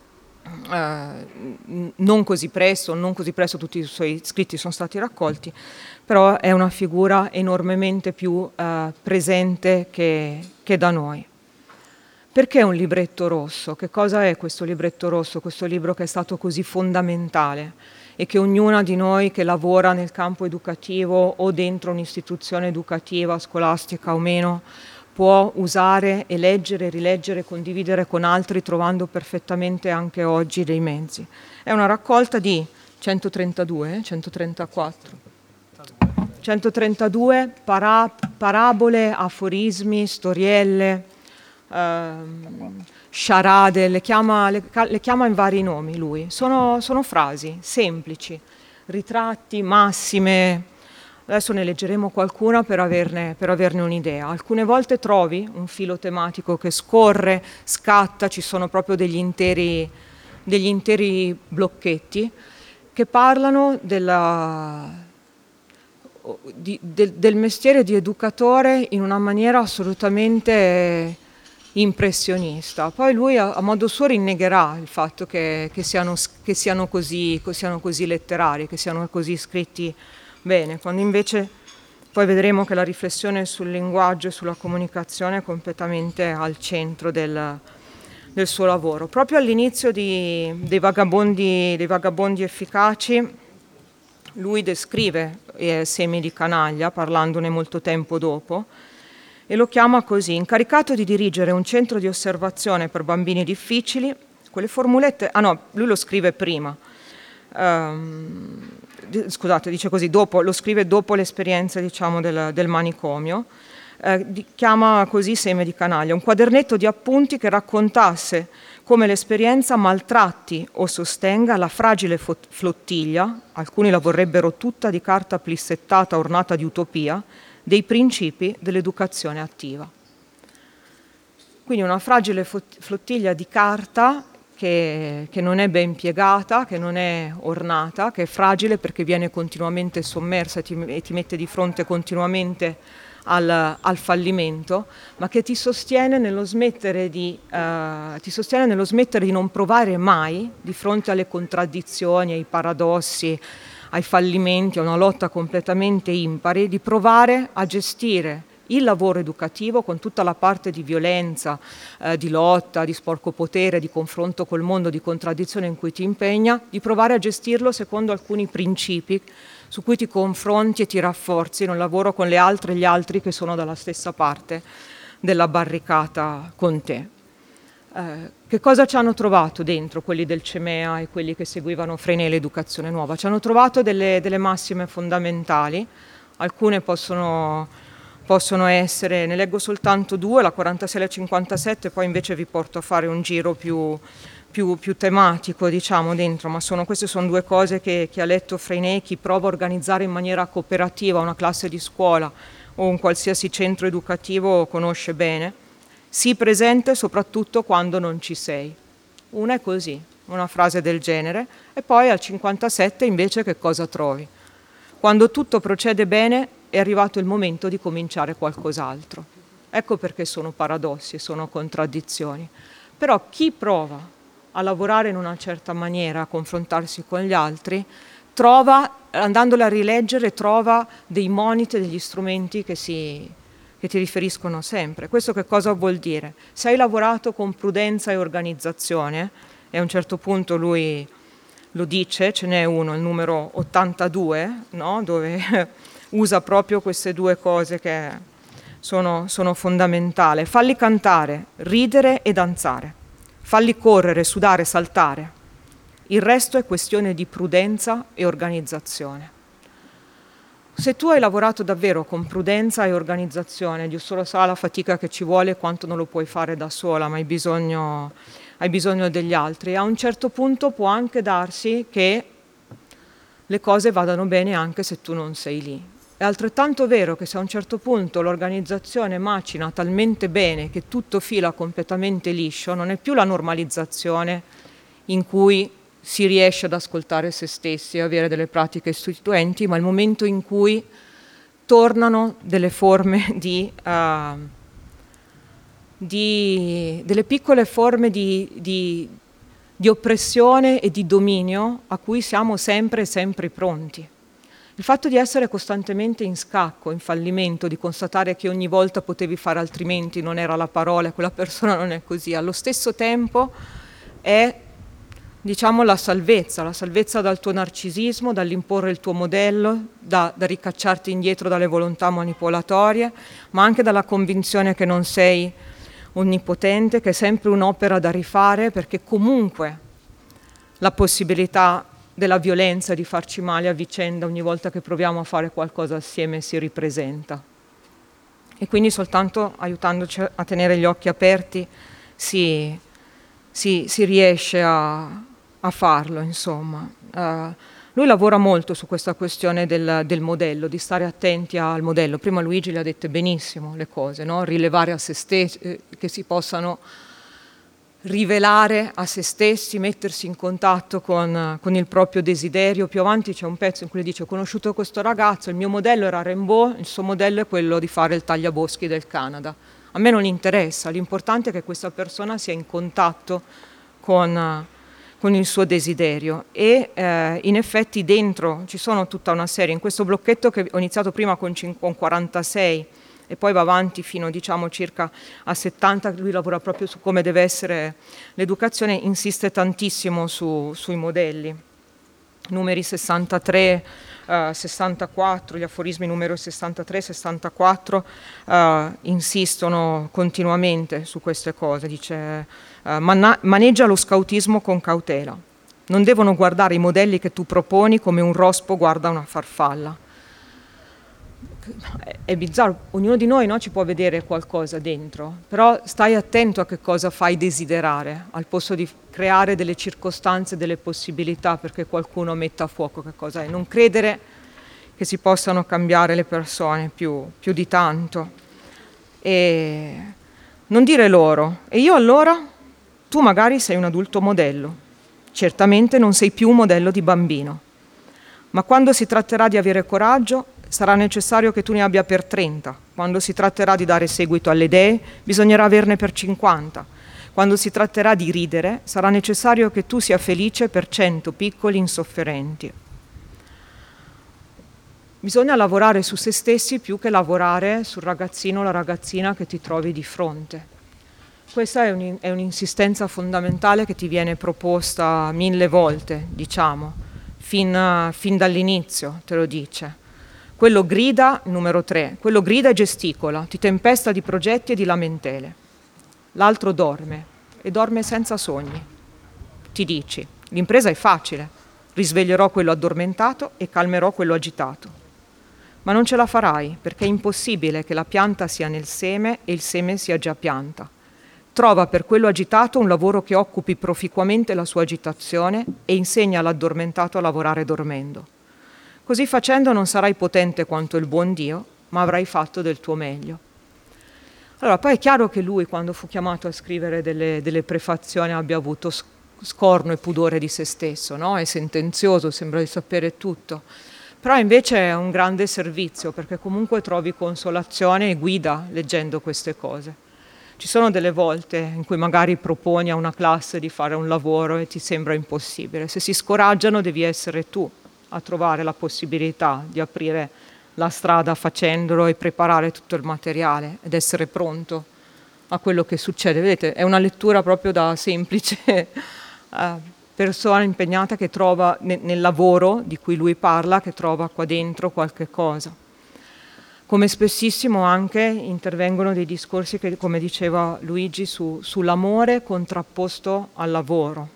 non così presto tutti i suoi scritti sono stati raccolti, però è una figura enormemente più presente che da noi. Perché un libretto rosso? Che cosa è questo libretto rosso, questo libro che è stato così fondamentale e che ognuna di noi che lavora nel campo educativo o dentro un'istituzione educativa, scolastica o meno, può usare e leggere, rileggere, condividere con altri, trovando perfettamente anche oggi dei mezzi. È una raccolta di 132 parabole, aforismi, storielle, sciarade, le chiama in vari nomi lui. Sono frasi semplici, ritratti, massime. Adesso ne leggeremo qualcuna per averne un'idea. Alcune volte trovi un filo tematico che scorre, scatta, ci sono proprio degli interi blocchetti che parlano del mestiere di educatore in una maniera assolutamente impressionista. Poi lui a modo suo rinnegherà il fatto che siano così letterari, che siano così scritti bene, quando invece poi vedremo che la riflessione sul linguaggio e sulla comunicazione è completamente al centro del suo lavoro. Proprio all'inizio dei vagabondi efficaci, lui descrive Semi di Canaglia, parlandone molto tempo dopo, e lo chiama così: incaricato di dirigere un centro di osservazione per bambini difficili, quelle formulette... lui lo scrive prima. Scusate, dice così, lo scrive dopo l'esperienza, diciamo, del manicomio. Chiama così Semi di Canaglia, un quadernetto di appunti che raccontasse come l'esperienza maltratti o sostenga la fragile flottiglia, alcuni la vorrebbero tutta di carta plissettata ornata di utopia, dei principi dell'educazione attiva. Quindi una fragile flottiglia di carta che non è ben piegata, che non è ornata, che è fragile perché viene continuamente sommersa e ti mette di fronte continuamente al fallimento, ma che ti sostiene nello smettere di non provare mai, di fronte alle contraddizioni, ai paradossi, ai fallimenti, a una lotta completamente impari, di provare a gestire il lavoro educativo con tutta la parte di violenza, di lotta, di sporco potere, di confronto col mondo, di contraddizione in cui ti impegna, di provare a gestirlo secondo alcuni principi su cui ti confronti e ti rafforzi nel lavoro con le altre e gli altri che sono dalla stessa parte della barricata con te. Che cosa ci hanno trovato dentro quelli del CEMEA e quelli che seguivano Freinet l'educazione nuova? Ci hanno trovato delle massime fondamentali, alcune possono essere, ne leggo soltanto due, la 46 e la 57, poi invece vi porto a fare un giro più tematico, diciamo, dentro, ma queste sono due cose che ha letto Freinet. Chi prova a organizzare in maniera cooperativa una classe di scuola o un qualsiasi centro educativo conosce bene. Sii presente soprattutto quando non ci sei. Una è così, una frase del genere, e poi al 57 invece che cosa trovi? Quando tutto procede bene è arrivato il momento di cominciare qualcos'altro. Ecco perché sono paradossi, sono contraddizioni. Però chi prova a lavorare in una certa maniera, a confrontarsi con gli altri, andandole a rileggere, trova dei moniti, degli strumenti che ti riferiscono sempre. Questo che cosa vuol dire? Se hai lavorato con prudenza e organizzazione, e a un certo punto lui lo dice, ce n'è uno, il numero 82, no? Dove usa proprio queste due cose che sono fondamentali. Falli cantare, ridere e danzare. Falli correre, sudare, saltare. Il resto è questione di prudenza e organizzazione. Se tu hai lavorato davvero con prudenza e organizzazione, Dio solo sa la fatica che ci vuole e quanto non lo puoi fare da sola, ma hai bisogno degli altri. A un certo punto può anche darsi che le cose vadano bene anche se tu non sei lì. È altrettanto vero che se a un certo punto l'organizzazione macina talmente bene che tutto fila completamente liscio, non è più la normalizzazione in cui si riesce ad ascoltare se stessi e avere delle pratiche istituenti, ma il momento in cui tornano delle forme delle piccole forme di oppressione e di dominio a cui siamo sempre pronti. Il fatto di essere costantemente in scacco, in fallimento, di constatare che ogni volta potevi fare altrimenti, non era la parola, quella persona non è così, allo stesso tempo è, diciamo, la salvezza dal tuo narcisismo, dall'imporre il tuo modello, da ricacciarti indietro dalle volontà manipolatorie, ma anche dalla convinzione che non sei onnipotente, che è sempre un'opera da rifare, perché comunque la possibilità della violenza, di farci male a vicenda ogni volta che proviamo a fare qualcosa assieme si ripresenta. E quindi soltanto aiutandoci a tenere gli occhi aperti si riesce a farlo, insomma. Lui lavora molto su questa questione del modello, di stare attenti al modello. Prima Luigi le ha dette benissimo le cose, no? Rilevare a se stessi, che si possano rivelare a se stessi, mettersi in contatto con il proprio desiderio. Più avanti c'è un pezzo in cui dice: ho conosciuto questo ragazzo, il mio modello era Rimbaud, il suo modello è quello di fare il tagliaboschi del Canada. A me non interessa, l'importante è che questa persona sia in contatto con con il suo desiderio e in effetti dentro ci sono tutta una serie, in questo blocchetto che ho iniziato prima con 46 e poi va avanti fino diciamo circa a 70, lui lavora proprio su come deve essere l'educazione, insiste tantissimo sui modelli, numeri 63, 64, gli aforismi numero 63, 64 insistono continuamente su queste cose, dice maneggia lo scautismo con cautela, non devono guardare i modelli che tu proponi come un rospo guarda una farfalla. È bizzarro, ognuno di noi, no, ci può vedere qualcosa dentro, però stai attento a che cosa fai desiderare, al posto di creare delle circostanze, delle possibilità perché qualcuno metta a fuoco che cosa è. Non credere che si possano cambiare le persone più di tanto. E non dire loro, e io allora? Tu magari sei un adulto modello, certamente non sei più un modello di bambino, ma quando si tratterà di avere coraggio sarà necessario che tu ne abbia per 30, quando si tratterà di dare seguito alle idee bisognerà averne per 50, quando si tratterà di ridere sarà necessario che tu sia felice per 100 piccoli insofferenti. Bisogna lavorare su se stessi più che lavorare sul ragazzino o la ragazzina che ti trovi di fronte. Questa è un'insistenza fondamentale che ti viene proposta 1000 volte, diciamo, fin dall'inizio te lo dice. Quello grida, numero 3, quello grida e gesticola, ti tempesta di progetti e di lamentele. L'altro dorme, e dorme senza sogni. Ti dici, l'impresa è facile, risveglierò quello addormentato e calmerò quello agitato. Ma non ce la farai, perché è impossibile che la pianta sia nel seme e il seme sia già pianta. Trova per quello agitato un lavoro che occupi proficuamente la sua agitazione e insegna all'addormentato a lavorare dormendo. Così facendo non sarai potente quanto il buon Dio, ma avrai fatto del tuo meglio. Allora, poi è chiaro che lui, quando fu chiamato a scrivere delle prefazioni, abbia avuto scorno e pudore di se stesso, no? È sentenzioso, sembra di sapere tutto. Però invece è un grande servizio, perché comunque trovi consolazione e guida leggendo queste cose. Ci sono delle volte in cui magari proponi a una classe di fare un lavoro e ti sembra impossibile. Se si scoraggiano devi essere tu a trovare la possibilità di aprire la strada facendolo e preparare tutto il materiale ed essere pronto a quello che succede. Vedete, è una lettura proprio da semplice persona impegnata che trova nel lavoro di cui lui parla, che trova qua dentro qualche cosa. Come spessissimo anche intervengono dei discorsi che, come diceva Luigi, sull'amore contrapposto al lavoro.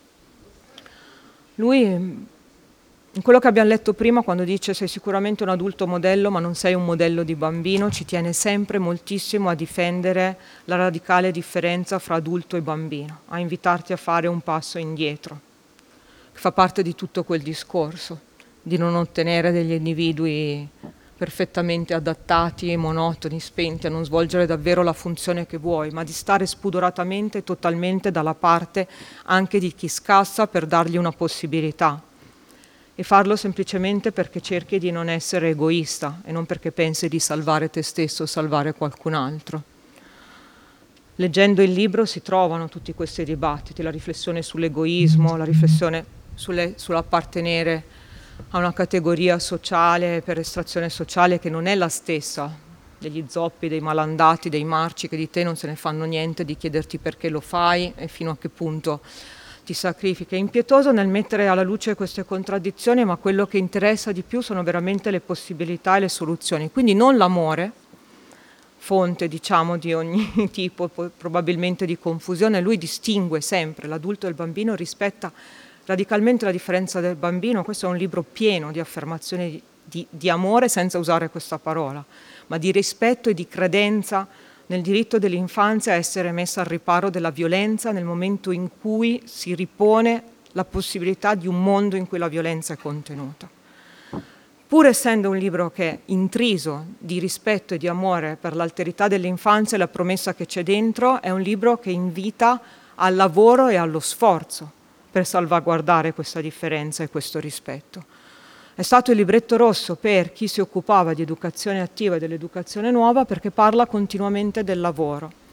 Lui, in quello che abbiamo letto prima, quando dice sei sicuramente un adulto modello ma non sei un modello di bambino, ci tiene sempre moltissimo a difendere la radicale differenza fra adulto e bambino, a invitarti a fare un passo indietro, che fa parte di tutto quel discorso, di non ottenere degli individui perfettamente adattati, monotoni, spenti, a non svolgere davvero la funzione che vuoi, ma di stare spudoratamente e totalmente dalla parte anche di chi scassa per dargli una possibilità. E farlo semplicemente perché cerchi di non essere egoista e non perché pensi di salvare te stesso o salvare qualcun altro. Leggendo il libro si trovano tutti questi dibattiti, la riflessione sull'egoismo, la riflessione sull'appartenere a una categoria sociale per estrazione sociale che non è la stessa degli zoppi, dei malandati, dei marci che di te non se ne fanno niente, di chiederti perché lo fai e fino a che punto ti sacrifichi. È impietoso nel mettere alla luce queste contraddizioni, ma quello che interessa di più sono veramente le possibilità e le soluzioni. Quindi non l'amore, fonte diciamo di ogni tipo, probabilmente di confusione. Lui distingue sempre l'adulto e il bambino, rispetta radicalmente la differenza del bambino. Questo è un libro pieno di affermazioni di amore, senza usare questa parola, ma di rispetto e di credenza nel diritto dell'infanzia a essere messa al riparo della violenza nel momento in cui si ripone la possibilità di un mondo in cui la violenza è contenuta. Pur essendo un libro che è intriso di rispetto e di amore per l'alterità dell'infanzia e la promessa che c'è dentro, è un libro che invita al lavoro e allo sforzo per salvaguardare questa differenza e questo rispetto. È stato il libretto rosso per chi si occupava di educazione attiva e dell'educazione nuova, perché parla continuamente del lavoro.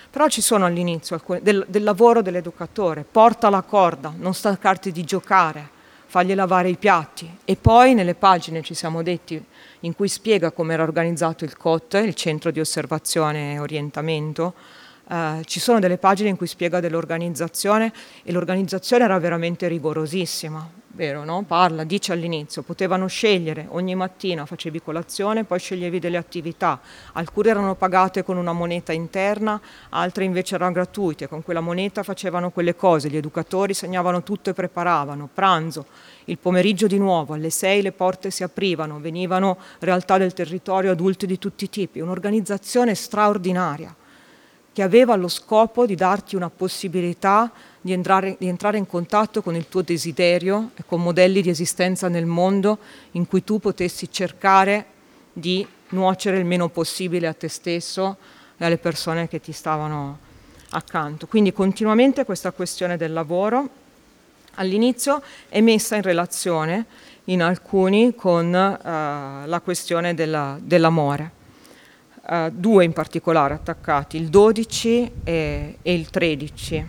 Però ci sono all'inizio del lavoro dell'educatore, porta la corda, non staccarti di giocare, fagli lavare i piatti. E poi nelle pagine, ci siamo detti, in cui spiega come era organizzato il COT, il Centro di Osservazione e Orientamento, ci sono delle pagine in cui spiega dell'organizzazione, e l'organizzazione era veramente rigorosissima, vero, no? Dice all'inizio, potevano scegliere, ogni mattina facevi colazione, poi sceglievi delle attività, alcune erano pagate con una moneta interna, altre invece erano gratuite, con quella moneta facevano quelle cose, gli educatori segnavano tutto e preparavano, pranzo, il pomeriggio di nuovo, alle 6 le porte si aprivano, venivano realtà del territorio, adulti di tutti i tipi, un'organizzazione straordinaria, che aveva lo scopo di darti una possibilità di entrare in contatto con il tuo desiderio e con modelli di esistenza nel mondo in cui tu potessi cercare di nuocere il meno possibile a te stesso e alle persone che ti stavano accanto. Quindi continuamente questa questione del lavoro all'inizio è messa in relazione in alcuni con la questione dell'amore. Due in particolare attaccati, il 12 e il 13,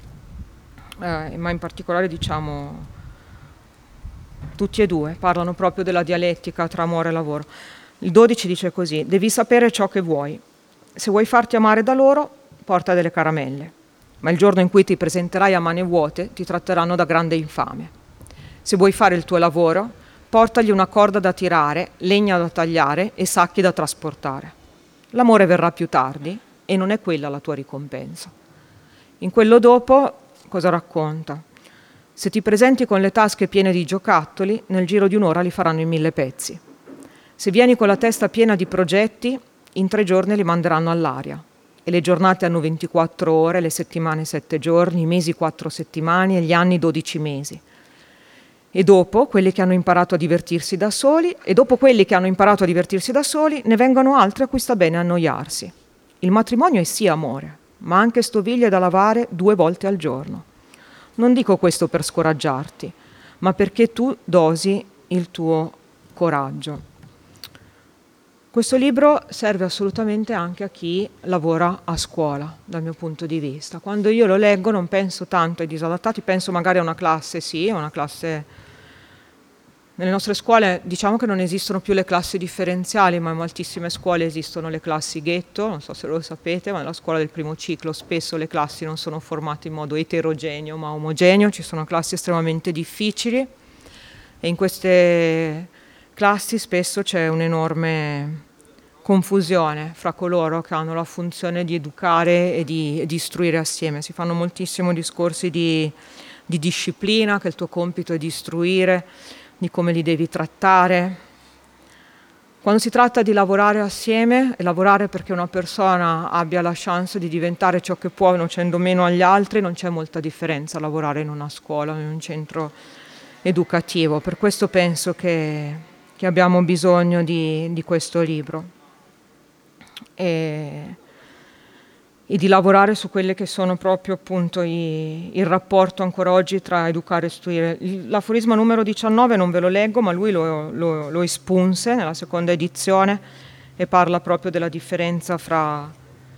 ma in particolare diciamo tutti e due parlano proprio della dialettica tra amore e lavoro. Il 12 dice così: devi sapere ciò che vuoi, se vuoi farti amare da loro porta delle caramelle, ma il giorno in cui ti presenterai a mani vuote ti tratteranno da grande infame. Se vuoi fare il tuo lavoro portagli una corda da tirare, legna da tagliare e sacchi da trasportare. L'amore verrà più tardi e non è quella la tua ricompensa. In quello dopo cosa racconta? Se ti presenti con le tasche piene di giocattoli, nel giro di un'ora li faranno in 1000 pezzi. Se vieni con la testa piena di progetti, in 3 giorni li manderanno all'aria. E le giornate hanno 24 ore, le settimane 7 giorni, i mesi 4 settimane e gli anni 12 mesi. E dopo quelli che hanno imparato a divertirsi da soli, ne vengono altri a cui sta bene annoiarsi. Il matrimonio è sì amore, ma anche stoviglie da lavare 2 volte al giorno. Non dico questo per scoraggiarti, ma perché tu dosi il tuo coraggio. Questo libro serve assolutamente anche a chi lavora a scuola, dal mio punto di vista. Quando io lo leggo non penso tanto ai disadattati, penso magari a una classe, sì, a una classe. Nelle nostre scuole diciamo che non esistono più le classi differenziali, ma in moltissime scuole esistono le classi ghetto, non so se lo sapete, ma nella scuola del primo ciclo spesso le classi non sono formate in modo eterogeneo ma omogeneo, ci sono classi estremamente difficili e in queste classi spesso c'è un'enorme confusione fra coloro che hanno la funzione di educare e di istruire assieme. Si fanno moltissimo discorsi di disciplina, che il tuo compito è di istruire, di come li devi trattare. Quando si tratta di lavorare assieme e lavorare perché una persona abbia la chance di diventare ciò che può nocendo meno agli altri, non c'è molta differenza lavorare in una scuola, in un centro educativo. Per questo penso che abbiamo bisogno di questo libro e di lavorare su quelle che sono proprio appunto il rapporto ancora oggi tra educare e istruire. L'aforisma numero 19 non ve lo leggo, ma lui lo espunse nella seconda edizione e parla proprio della differenza fra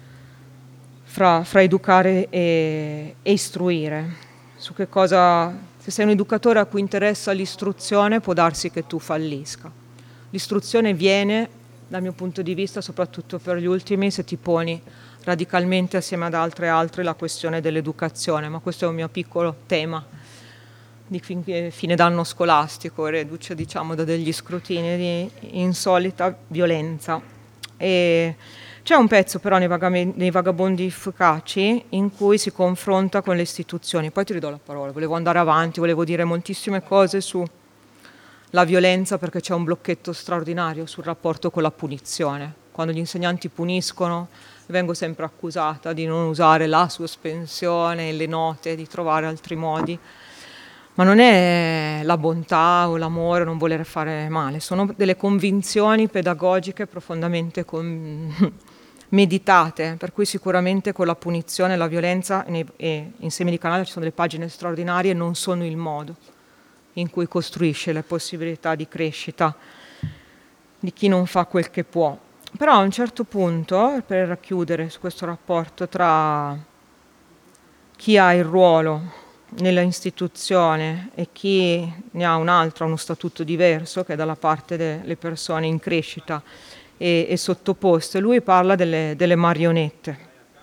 educare e istruire. Su che cosa, se sei un educatore a cui interessa l'istruzione, può darsi che tu fallisca. L'istruzione viene, dal mio punto di vista, soprattutto per gli ultimi, se ti poni radicalmente assieme ad altri la questione dell'educazione, ma questo è un mio piccolo tema di fine d'anno scolastico, reduce diciamo da degli scrutini di insolita violenza. E c'è un pezzo però nei Vagabondi efficaci in cui si confronta con le istituzioni. Poi ti ridò la parola, volevo andare avanti, volevo dire moltissime cose su la violenza perché c'è un blocchetto straordinario sul rapporto con la punizione. Quando gli insegnanti puniscono vengo sempre accusata di non usare la sospensione, le note, di trovare altri modi. Ma non è la bontà o l'amore, non voler fare male, sono delle convinzioni pedagogiche profondamente meditate, per cui sicuramente con la punizione e la violenza, e in Semi di Canaglia ci sono delle pagine straordinarie, non sono il modo in cui costruisce le possibilità di crescita di chi non fa quel che può. Però a un certo punto, per racchiudere su questo rapporto tra chi ha il ruolo nella istituzione e chi ne ha un altro, ha uno statuto diverso, che è dalla parte delle persone in crescita e sottoposte, lui parla delle marionette.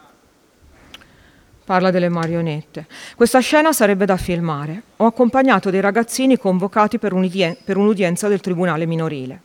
Parla delle marionette. Questa scena sarebbe da filmare. Ho accompagnato dei ragazzini convocati per un'udienza del tribunale minorile.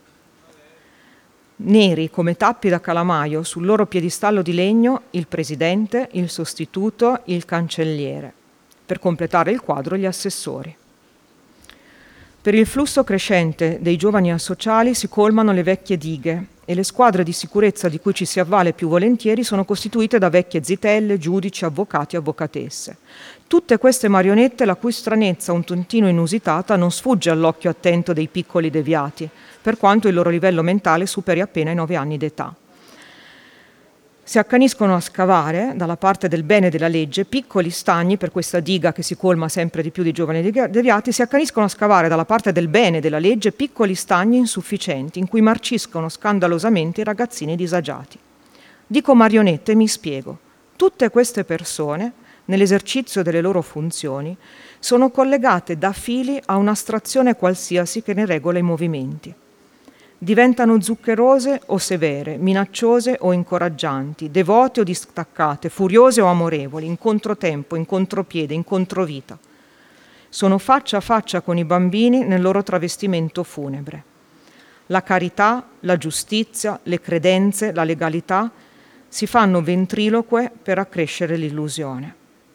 Neri come tappi da calamaio, sul loro piedistallo di legno il presidente, il sostituto, il cancelliere. Per completare il quadro gli assessori. Per il flusso crescente dei giovani associali si colmano le vecchie dighe e le squadre di sicurezza di cui ci si avvale più volentieri sono costituite da vecchie zitelle, giudici, avvocati e avvocatesse. Tutte queste marionette, la cui stranezza un tantino inusitata non sfugge all'occhio attento dei piccoli deviati, per quanto il loro livello mentale superi appena i 9 anni d'età. Si accaniscono a scavare, dalla parte del bene della legge, piccoli stagni per questa diga che si colma sempre di più di giovani deviati, si accaniscono a scavare dalla parte del bene della legge piccoli stagni insufficienti in cui marciscono scandalosamente i ragazzini disagiati. Dico marionette, mi spiego. Tutte queste persone, nell'esercizio delle loro funzioni, sono collegate da fili a un'astrazione qualsiasi che ne regola i movimenti. Diventano zuccherose o severe, minacciose o incoraggianti, devote o distaccate, furiose o amorevoli, in controtempo, in contropiede, in controvita. Sono faccia a faccia con i bambini nel loro travestimento funebre. La carità, la giustizia, le credenze, la legalità si fanno ventriloque per accrescere l'illusione.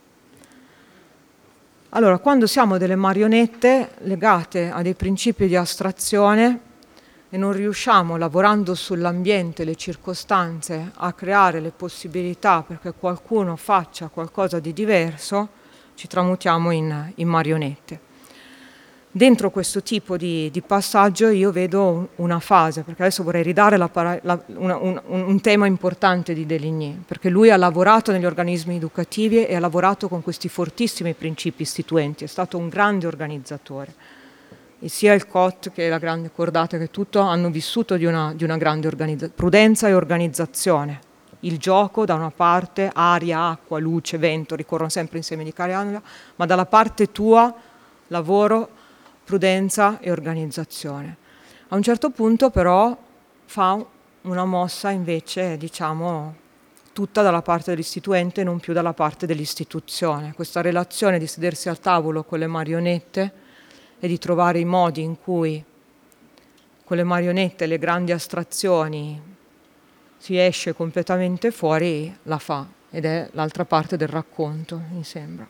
Allora, quando siamo delle marionette legate a dei principi di astrazione, e non riusciamo, lavorando sull'ambiente, le circostanze, a creare le possibilità perché qualcuno faccia qualcosa di diverso, ci tramutiamo in marionette. Dentro questo tipo di passaggio io vedo una fase, perché adesso vorrei ridare un tema importante di Deligny, perché lui ha lavorato negli organismi educativi e ha lavorato con questi fortissimi principi istituenti, è stato un grande organizzatore. E sia il COT che la grande cordata che tutto hanno vissuto di una grande prudenza e organizzazione. Il gioco da una parte, aria, acqua, luce, vento, ricorrono sempre insieme di cariandola, ma dalla parte tua lavoro, prudenza e organizzazione. A un certo punto però fa una mossa invece, diciamo, tutta dalla parte dell'istituente e non più dalla parte dell'istituzione. Questa relazione di sedersi al tavolo con le marionette e di trovare i modi in cui con le marionette e le grandi astrazioni si esce completamente fuori, la fa, ed è l'altra parte del racconto, mi sembra.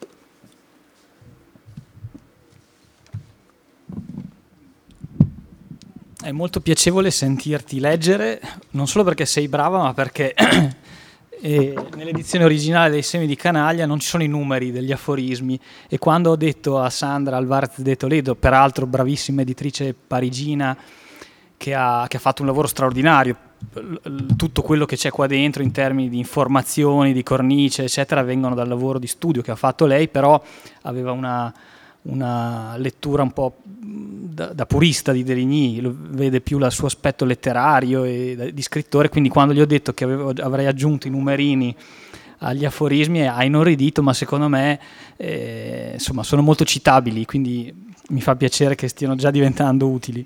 È molto piacevole sentirti leggere, non solo perché sei brava, ma perché nell'edizione originale dei Semi di Canaglia non ci sono i numeri degli aforismi, e quando ho detto a Sandra Alvarez de Toledo, peraltro bravissima editrice parigina che ha fatto un lavoro straordinario, tutto quello che c'è qua dentro in termini di informazioni, di cornice eccetera vengono dal lavoro di studio che ha fatto lei, però aveva una lettura un po' da purista di Deligny, vede più il suo aspetto letterario e di scrittore, quindi quando gli ho detto che avrei aggiunto i numerini agli aforismi ha inorridito, ma secondo me insomma sono molto citabili, quindi mi fa piacere che stiano già diventando utili.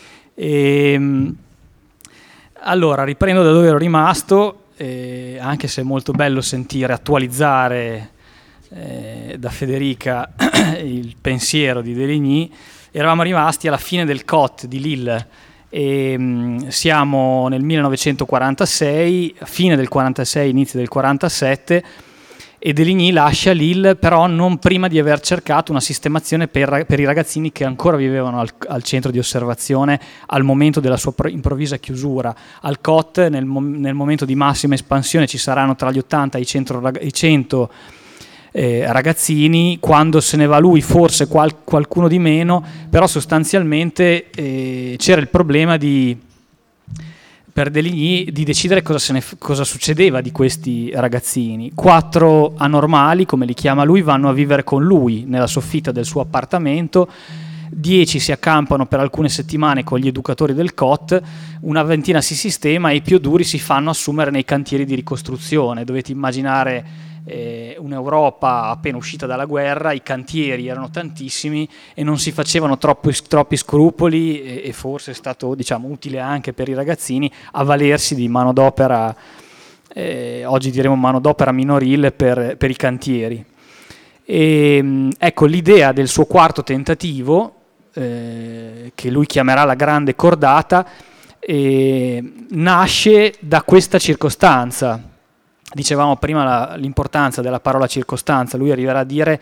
Allora riprendo da dove ero rimasto, anche se è molto bello sentire attualizzare da Federica il pensiero di Deligny. Eravamo rimasti alla fine del COT di Lille e siamo nel 1946, fine del 46, inizio del 47, e Deligny lascia Lille però non prima di aver cercato una sistemazione per i ragazzini che ancora vivevano al centro di osservazione al momento della sua improvvisa chiusura. Al COT nel momento di massima espansione ci saranno tra gli 80 e i 100 ragazzini, quando se ne va lui forse qualcuno di meno, però sostanzialmente c'era il problema per Deligny di decidere cosa succedeva di questi ragazzini. 4 anormali, come li chiama lui, vanno a vivere con lui nella soffitta del suo appartamento 10 si accampano per alcune settimane con gli educatori del COT, una ventina si sistema e i più duri si fanno assumere nei cantieri di ricostruzione. Dovete immaginare un'Europa appena uscita dalla guerra, i cantieri erano tantissimi e non si facevano troppi scrupoli, e forse è stato, diciamo, utile anche per i ragazzini avvalersi di manodopera, oggi diremo manodopera minorile per i cantieri. E, ecco, l'idea del suo quarto tentativo, che lui chiamerà la grande cordata, nasce da questa circostanza. Dicevamo prima l'importanza della parola circostanza. Lui arriverà a dire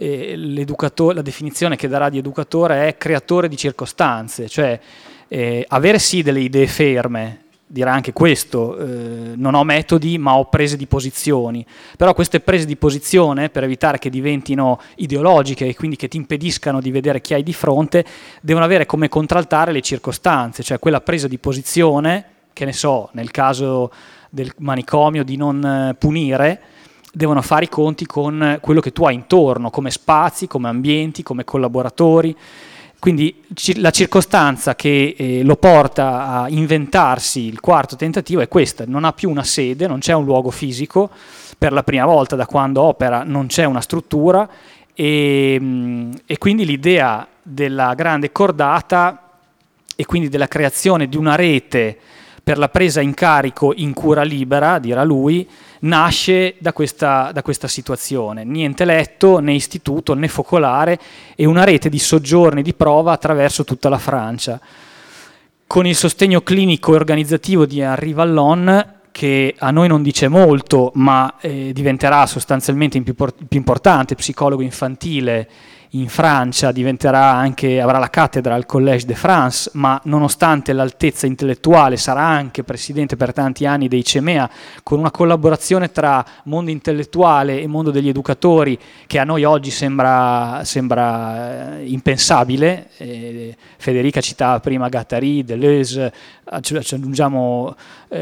la definizione che darà di educatore è creatore di circostanze, cioè avere sì delle idee ferme, dirà anche questo, non ho metodi ma ho prese di posizioni, però queste prese di posizione, per evitare che diventino ideologiche e quindi che ti impediscano di vedere chi hai di fronte, devono avere come contraltare le circostanze, cioè quella presa di posizione, che ne so, nel caso del manicomio di non punire, devono fare i conti con quello che tu hai intorno, come spazi, come ambienti, come collaboratori. Quindi la circostanza che lo porta a inventarsi il quarto tentativo è questa: non ha più una sede, non c'è un luogo fisico, per la prima volta da quando opera non c'è una struttura, e quindi l'idea della grande cordata e quindi della creazione di una rete per la presa in carico in cura libera, dirà lui, nasce da questa situazione. Niente letto, né istituto, né focolare, e una rete di soggiorni di prova attraverso tutta la Francia. Con il sostegno clinico e organizzativo di Henri Vallon, che a noi non dice molto, ma diventerà sostanzialmente il più importante psicologo infantile in Francia, avrà la cattedra al Collège de France, ma nonostante l'altezza intellettuale sarà anche presidente per tanti anni dei CEMEA, con una collaborazione tra mondo intellettuale e mondo degli educatori che a noi oggi sembra impensabile. Federica citava prima Guattari, Deleuze, ci aggiungiamo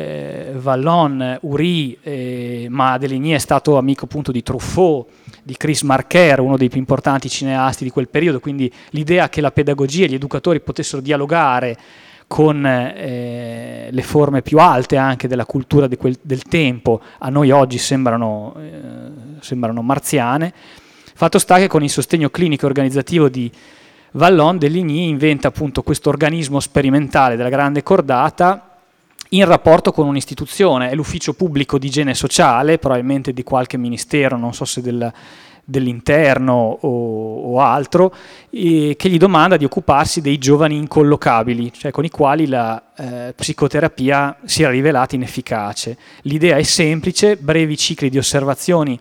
Vallon, Uri, ma Deligny è stato amico appunto di Truffaut, di Chris Marker, uno dei più importanti cineasti di quel periodo. Quindi l'idea che la pedagogia e gli educatori potessero dialogare con le forme più alte anche della cultura del tempo a noi oggi sembrano marziane. Fatto sta che con il sostegno clinico e organizzativo di Vallon, Deligny inventa appunto questo organismo sperimentale della grande cordata in rapporto con un'istituzione. È l'ufficio pubblico di igiene sociale, probabilmente di qualche ministero, non so se dell'interno o altro, che gli domanda di occuparsi dei giovani incollocabili, cioè con i quali la psicoterapia si era rivelata inefficace. L'idea è semplice: brevi cicli di osservazione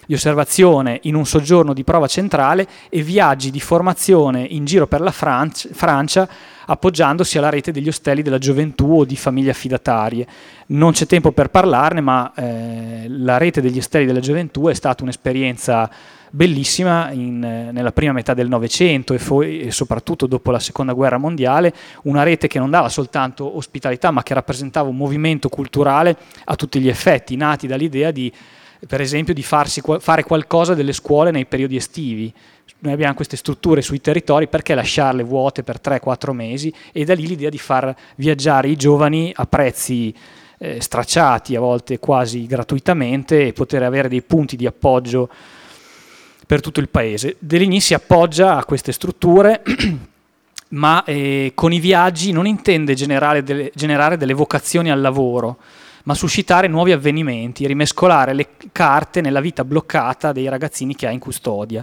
in un soggiorno di prova centrale e viaggi di formazione in giro per la Francia, appoggiandosi alla rete degli ostelli della gioventù o di famiglie affidatarie. Non c'è tempo per parlarne, ma la rete degli ostelli della gioventù è stata un'esperienza bellissima nella prima metà del Novecento e soprattutto dopo la Seconda Guerra Mondiale, una rete che non dava soltanto ospitalità, ma che rappresentava un movimento culturale a tutti gli effetti, nati dall'idea per esempio di fare qualcosa delle scuole nei periodi estivi. Noi abbiamo queste strutture sui territori, perché lasciarle vuote per 3-4 mesi? E da lì l'idea di far viaggiare i giovani a prezzi stracciati, a volte quasi gratuitamente, e poter avere dei punti di appoggio per tutto il paese. Deligny si appoggia a queste strutture, ma con i viaggi non intende generare delle vocazioni al lavoro, ma suscitare nuovi avvenimenti, rimescolare le carte nella vita bloccata dei ragazzini che ha in custodia.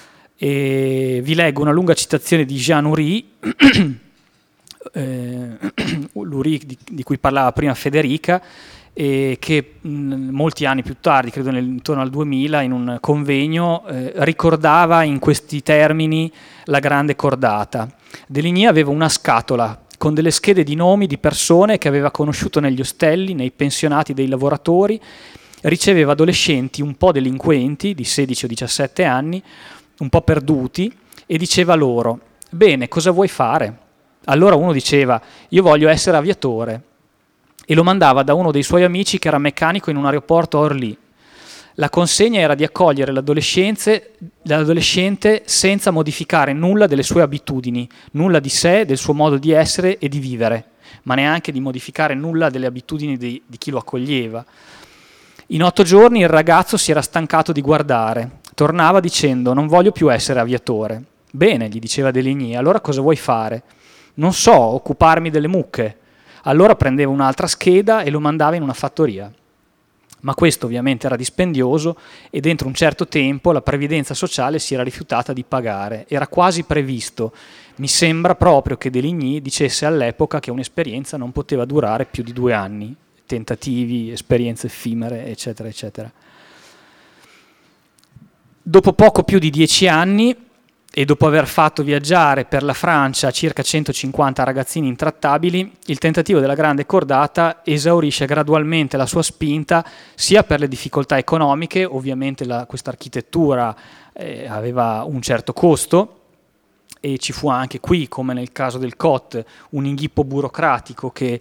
E vi leggo una lunga citazione di Jean Uri, l'Uri di cui parlava prima Federica, che molti anni più tardi, credo intorno al 2000, in un convegno ricordava in questi termini la grande cordata. Deligny aveva una scatola con delle schede di nomi di persone che aveva conosciuto negli ostelli, nei pensionati dei lavoratori. Riceveva adolescenti un po' delinquenti, di 16 o 17 anni, un po' perduti, e diceva loro: bene, cosa vuoi fare? Allora uno diceva: io voglio essere aviatore, e lo mandava da uno dei suoi amici che era meccanico in un aeroporto a Orly. La consegna era di accogliere l'adolescente senza modificare nulla delle sue abitudini, nulla di sé, del suo modo di essere e di vivere, ma neanche di modificare nulla delle abitudini di chi lo accoglieva. In 8 giorni il ragazzo si era stancato di guardare, tornava dicendo: non voglio più essere aviatore. Bene, gli diceva Deligny, allora cosa vuoi fare? Non so, occuparmi delle mucche. Allora prendeva un'altra scheda e lo mandava in una fattoria. Ma questo ovviamente era dispendioso e dentro un certo tempo la previdenza sociale si era rifiutata di pagare. Era quasi previsto. Mi sembra proprio che Deligny dicesse all'epoca che un'esperienza non poteva durare più di 2 anni. Tentativi, esperienze effimere, eccetera, eccetera. Dopo poco più di 10 anni e dopo aver fatto viaggiare per la Francia circa 150 ragazzini intrattabili, il tentativo della grande cordata esaurisce gradualmente la sua spinta sia per le difficoltà economiche, ovviamente questa architettura aveva un certo costo e ci fu anche qui, come nel caso del COT, un inghippo burocratico che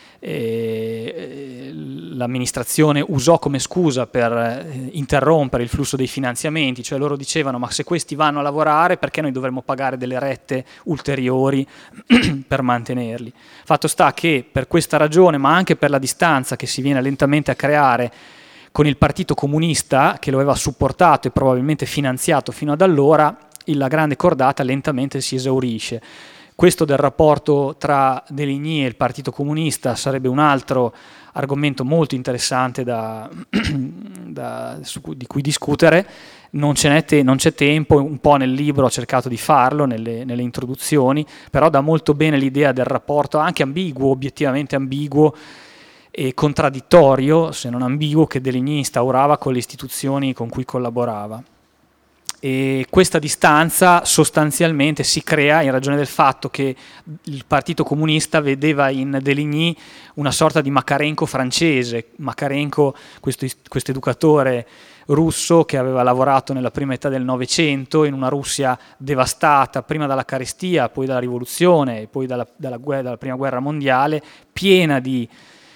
l'amministrazione usò come scusa per interrompere il flusso dei finanziamenti, cioè loro dicevano: ma se questi vanno a lavorare perché noi dovremmo pagare delle rette ulteriori per mantenerli? Fatto sta che per questa ragione, ma anche per la distanza che si viene lentamente a creare con il Partito Comunista, che lo aveva supportato e probabilmente finanziato fino ad allora, la grande cordata lentamente si esaurisce. Questo del rapporto tra Deligny e il Partito Comunista sarebbe un altro argomento molto interessante di cui discutere. Non c'è tempo, un po' nel libro ho cercato di farlo, nelle introduzioni, però dà molto bene l'idea del rapporto, anche ambiguo, obiettivamente ambiguo e contraddittorio, se non ambiguo, che Deligny instaurava con le istituzioni con cui collaborava. E questa distanza sostanzialmente si crea in ragione del fatto che il Partito Comunista vedeva in Deligny una sorta di Makarenko francese. Makarenko, questo educatore russo che aveva lavorato nella prima età del Novecento in una Russia devastata prima dalla carestia, poi dalla rivoluzione e poi dalla prima guerra mondiale, piena di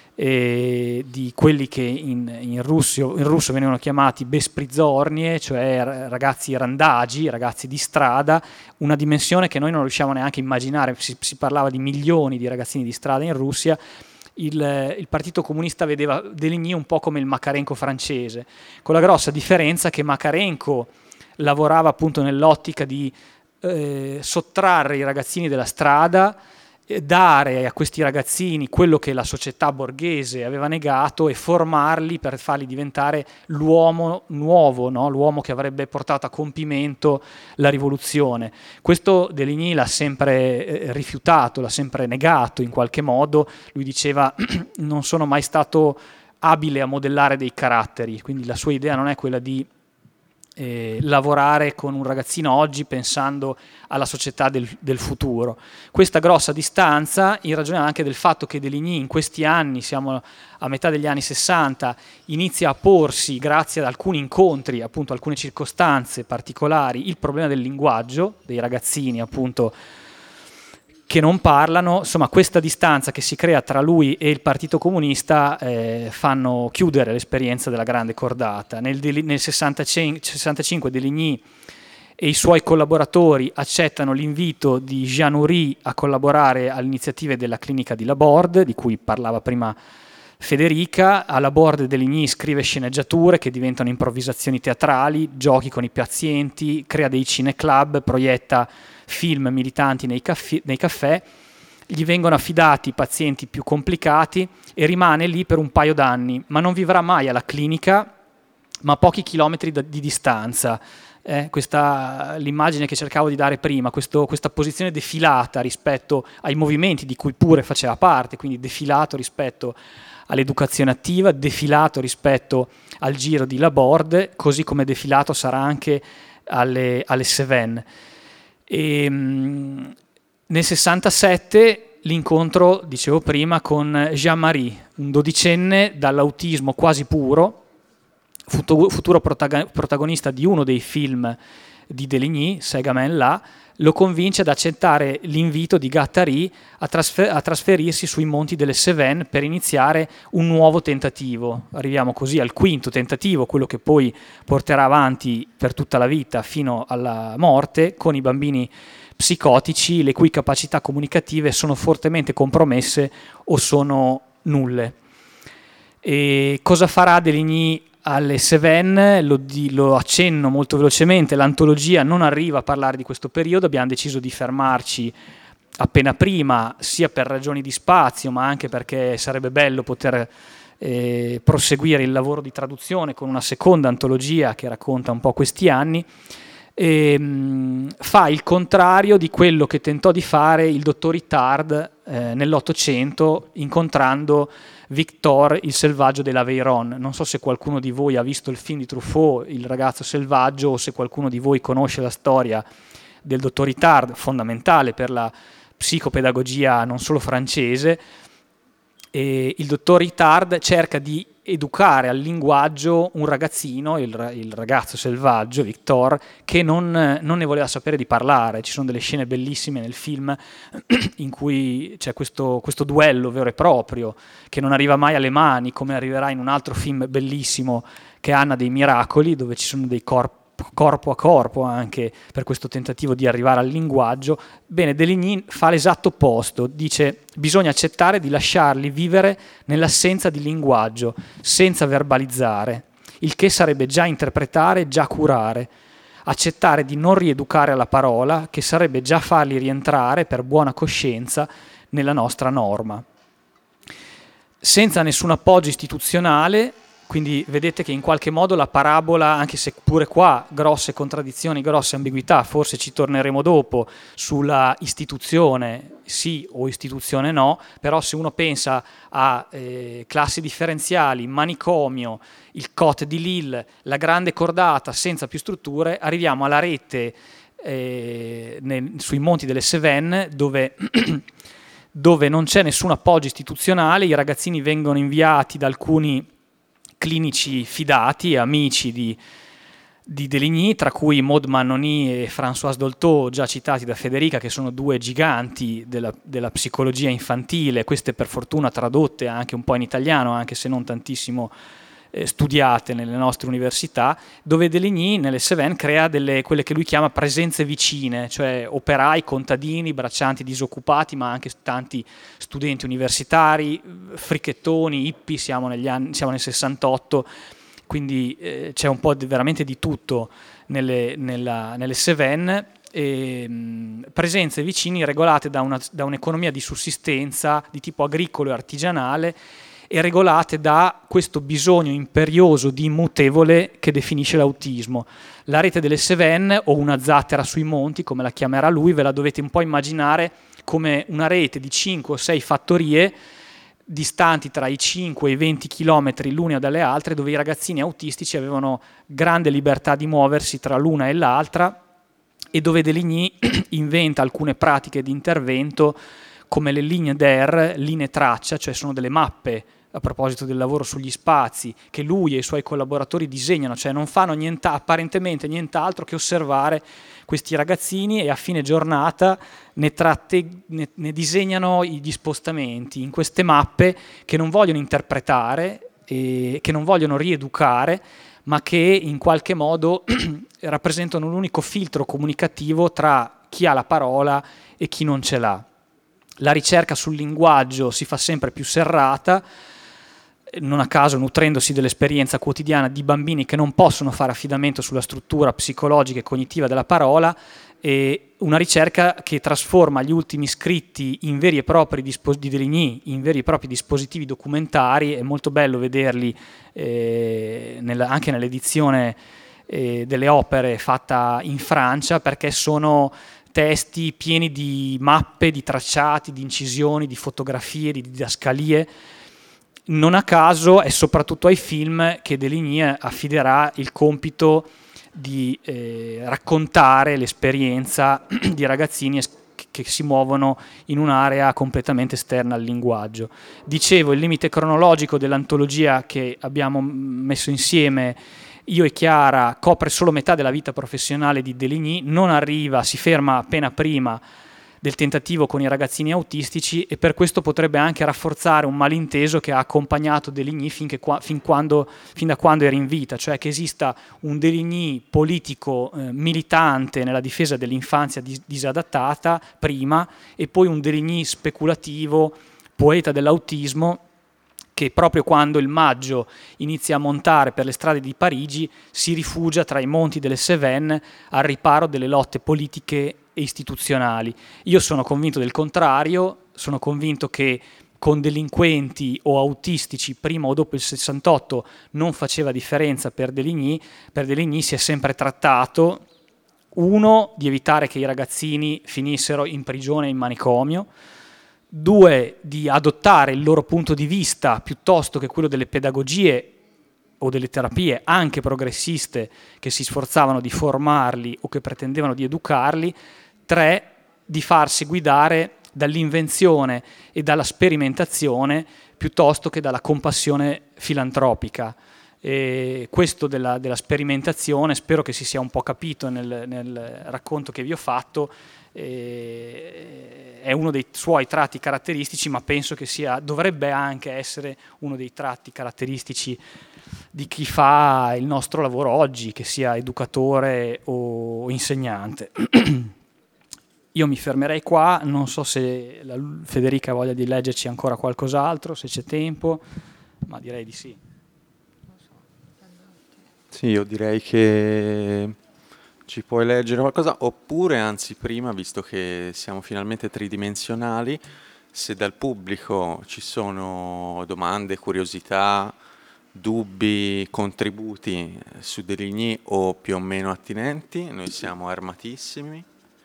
quelli che in russo venivano chiamati besprizornie, cioè ragazzi randagi, ragazzi di strada, una dimensione che noi non riusciamo neanche a immaginare. Si parlava di milioni di ragazzini di strada in Russia. Il Partito Comunista vedeva Deligny un po' come il Makarenko francese, con la grossa differenza che Makarenko lavorava appunto nell'ottica di sottrarre i ragazzini della strada, dare a questi ragazzini quello che la società borghese aveva negato e formarli per farli diventare l'uomo nuovo, no? L'uomo che avrebbe portato a compimento la rivoluzione. Questo Deligny l'ha sempre rifiutato, l'ha sempre negato in qualche modo. Lui diceva: non sono mai stato abile a modellare dei caratteri, quindi la sua idea non è quella di lavorare con un ragazzino oggi pensando alla società del futuro. Questa grossa distanza, in ragione anche del fatto che Deligny in questi anni, siamo a metà degli anni 60, inizia a porsi, grazie ad alcuni incontri, appunto alcune circostanze particolari, il problema del linguaggio dei ragazzini appunto che non parlano. Insomma, questa distanza che si crea tra lui e il Partito Comunista fanno chiudere l'esperienza della grande cordata. Nel 65 Deligny e i suoi collaboratori accettano l'invito di Jean Oury a collaborare alle iniziative della clinica di Laborde, di cui parlava prima Federica. A Laborde Deligny scrive sceneggiature che diventano improvvisazioni teatrali, giochi con i pazienti, crea dei cineclub, proietta film militanti nei caffè, gli vengono affidati pazienti più complicati e rimane lì per un paio d'anni, ma non vivrà mai alla clinica, ma a pochi chilometri di distanza. L'immagine che cercavo di dare prima, questa posizione defilata rispetto ai movimenti di cui pure faceva parte, quindi defilato rispetto all'educazione attiva, defilato rispetto al giro di Laborde, così come defilato sarà anche alle Cévennes. Nel 67 l'incontro, dicevo prima, con Jean-Marie, un dodicenne dall'autismo quasi puro, futuro protagonista di uno dei film di Deligny, Sega Men là, lo convince ad accettare l'invito di Guattari a trasferirsi sui monti delle Cévennes per iniziare un nuovo tentativo. Arriviamo così al quinto tentativo, quello che poi porterà avanti per tutta la vita fino alla morte, con i bambini psicotici le cui capacità comunicative sono fortemente compromesse o sono nulle. E cosa farà Deligny alle Cévennes? Lo accenno molto velocemente, l'antologia non arriva a parlare di questo periodo, abbiamo deciso di fermarci appena prima, sia per ragioni di spazio, ma anche perché sarebbe bello poter proseguire il lavoro di traduzione con una seconda antologia che racconta un po' questi anni. Fa il contrario di quello che tentò di fare il dottor Itard nell'Ottocento, incontrando Victor il selvaggio dell'Aveyron. Non so se qualcuno di voi ha visto il film di Truffaut, Il ragazzo selvaggio, o se qualcuno di voi conosce la storia del dottor Itard, fondamentale per la psicopedagogia non solo francese. E il dottor Itard cerca di educare al linguaggio un ragazzino, il ragazzo selvaggio, Victor, che non ne voleva sapere di parlare. Ci sono delle scene bellissime nel film in cui c'è questo duello vero e proprio, che non arriva mai alle mani, come arriverà in un altro film bellissimo che è Anna dei Miracoli, dove ci sono dei corpo a corpo anche per questo tentativo di arrivare al linguaggio. Bene, Deligny fa l'esatto opposto, dice: bisogna accettare di lasciarli vivere nell'assenza di linguaggio, senza verbalizzare, il che sarebbe già interpretare, già curare, accettare di non rieducare alla parola, che sarebbe già farli rientrare per buona coscienza nella nostra norma. Senza nessun appoggio istituzionale. Quindi vedete che in qualche modo la parabola, anche se pure qua grosse contraddizioni, grosse ambiguità, forse ci torneremo dopo sulla istituzione sì o istituzione no, però se uno pensa a classi differenziali, manicomio, il COT di Lille, la grande cordata senza più strutture, arriviamo alla rete sui monti delle Cévennes dove non c'è nessun appoggio istituzionale, i ragazzini vengono inviati da alcuni clinici fidati e amici di Deligny, tra cui Maud Mannoni e Françoise Dolto, già citati da Federica, che sono due giganti della psicologia infantile, queste per fortuna tradotte anche un po' in italiano, anche se non tantissimo studiate nelle nostre università, dove Deligny nelle Cévennes crea quelle che lui chiama presenze vicine, cioè operai, contadini, braccianti disoccupati, ma anche tanti studenti universitari, fricchettoni, hippie, siamo nel 68, quindi c'è un po' veramente di tutto nelle Cévennes. Presenze vicine regolate da un'economia di sussistenza di tipo agricolo e artigianale, e regolate da questo bisogno imperioso di immutevole che definisce l'autismo. La rete delle Cévennes, o una zattera sui monti, come la chiamerà lui, ve la dovete un po' immaginare come una rete di 5 o 6 fattorie distanti tra i 5 e i 20 chilometri l'una dalle altre, dove i ragazzini autistici avevano grande libertà di muoversi tra l'una e l'altra, e dove Deligny inventa alcune pratiche di intervento come le linee d'air, linee traccia, cioè sono delle mappe, a proposito del lavoro sugli spazi, che lui e i suoi collaboratori disegnano, cioè non fanno apparentemente nient'altro che osservare questi ragazzini e a fine giornata ne disegnano gli spostamenti in queste mappe che non vogliono interpretare e che non vogliono rieducare, ma che in qualche modo rappresentano l'unico filtro comunicativo tra chi ha la parola e chi non ce l'ha. La ricerca sul linguaggio si fa sempre più serrata, non a caso nutrendosi dell'esperienza quotidiana di bambini che non possono fare affidamento sulla struttura psicologica e cognitiva della parola, e una ricerca che trasforma gli ultimi scritti in veri e propri di Deligny in veri e propri dispositivi documentari. È molto bello vederli anche nell'edizione delle opere fatta in Francia, perché sono testi pieni di mappe, di tracciati, di incisioni, di fotografie, di didascalie. Non a caso è soprattutto ai film che Deligny affiderà il compito di raccontare l'esperienza di ragazzini che si muovono in un'area completamente esterna al linguaggio. Dicevo, il limite cronologico dell'antologia che abbiamo messo insieme Io e Chiara copre solo metà della vita professionale di Deligny, non arriva, si ferma appena prima del tentativo con i ragazzini autistici, e per questo potrebbe anche rafforzare un malinteso che ha accompagnato Deligny fin da quando era in vita, cioè che esista un Deligny politico militante nella difesa dell'infanzia disadattata prima, e poi un Deligny speculativo, poeta dell'autismo, che proprio quando il maggio inizia a montare per le strade di Parigi si rifugia tra i monti delle Cévennes al riparo delle lotte politiche e istituzionali. Io sono convinto del contrario, sono convinto che con delinquenti o autistici prima o dopo il 68 non faceva differenza per Deligny. Per Deligny si è sempre trattato, uno, di evitare che i ragazzini finissero in prigione e in manicomio, due, di adottare il loro punto di vista piuttosto che quello delle pedagogie o delle terapie anche progressiste che si sforzavano di formarli o che pretendevano di educarli, tre, di farsi guidare dall'invenzione e dalla sperimentazione piuttosto che dalla compassione filantropica. E questo della sperimentazione spero che si sia un po' capito nel racconto che vi ho fatto. È uno dei suoi tratti caratteristici, ma penso che dovrebbe anche essere uno dei tratti caratteristici di chi fa il nostro lavoro oggi, che sia educatore o insegnante. Io mi fermerei qua, non so se Federica ha voglia di leggerci ancora qualcos'altro, se c'è tempo, ma direi di sì. Sì, io direi che ci puoi leggere qualcosa, oppure anzi prima, visto che siamo finalmente tridimensionali, se dal pubblico ci sono domande, curiosità, dubbi, contributi su Deligny o più o meno attinenti, noi siamo armatissimi.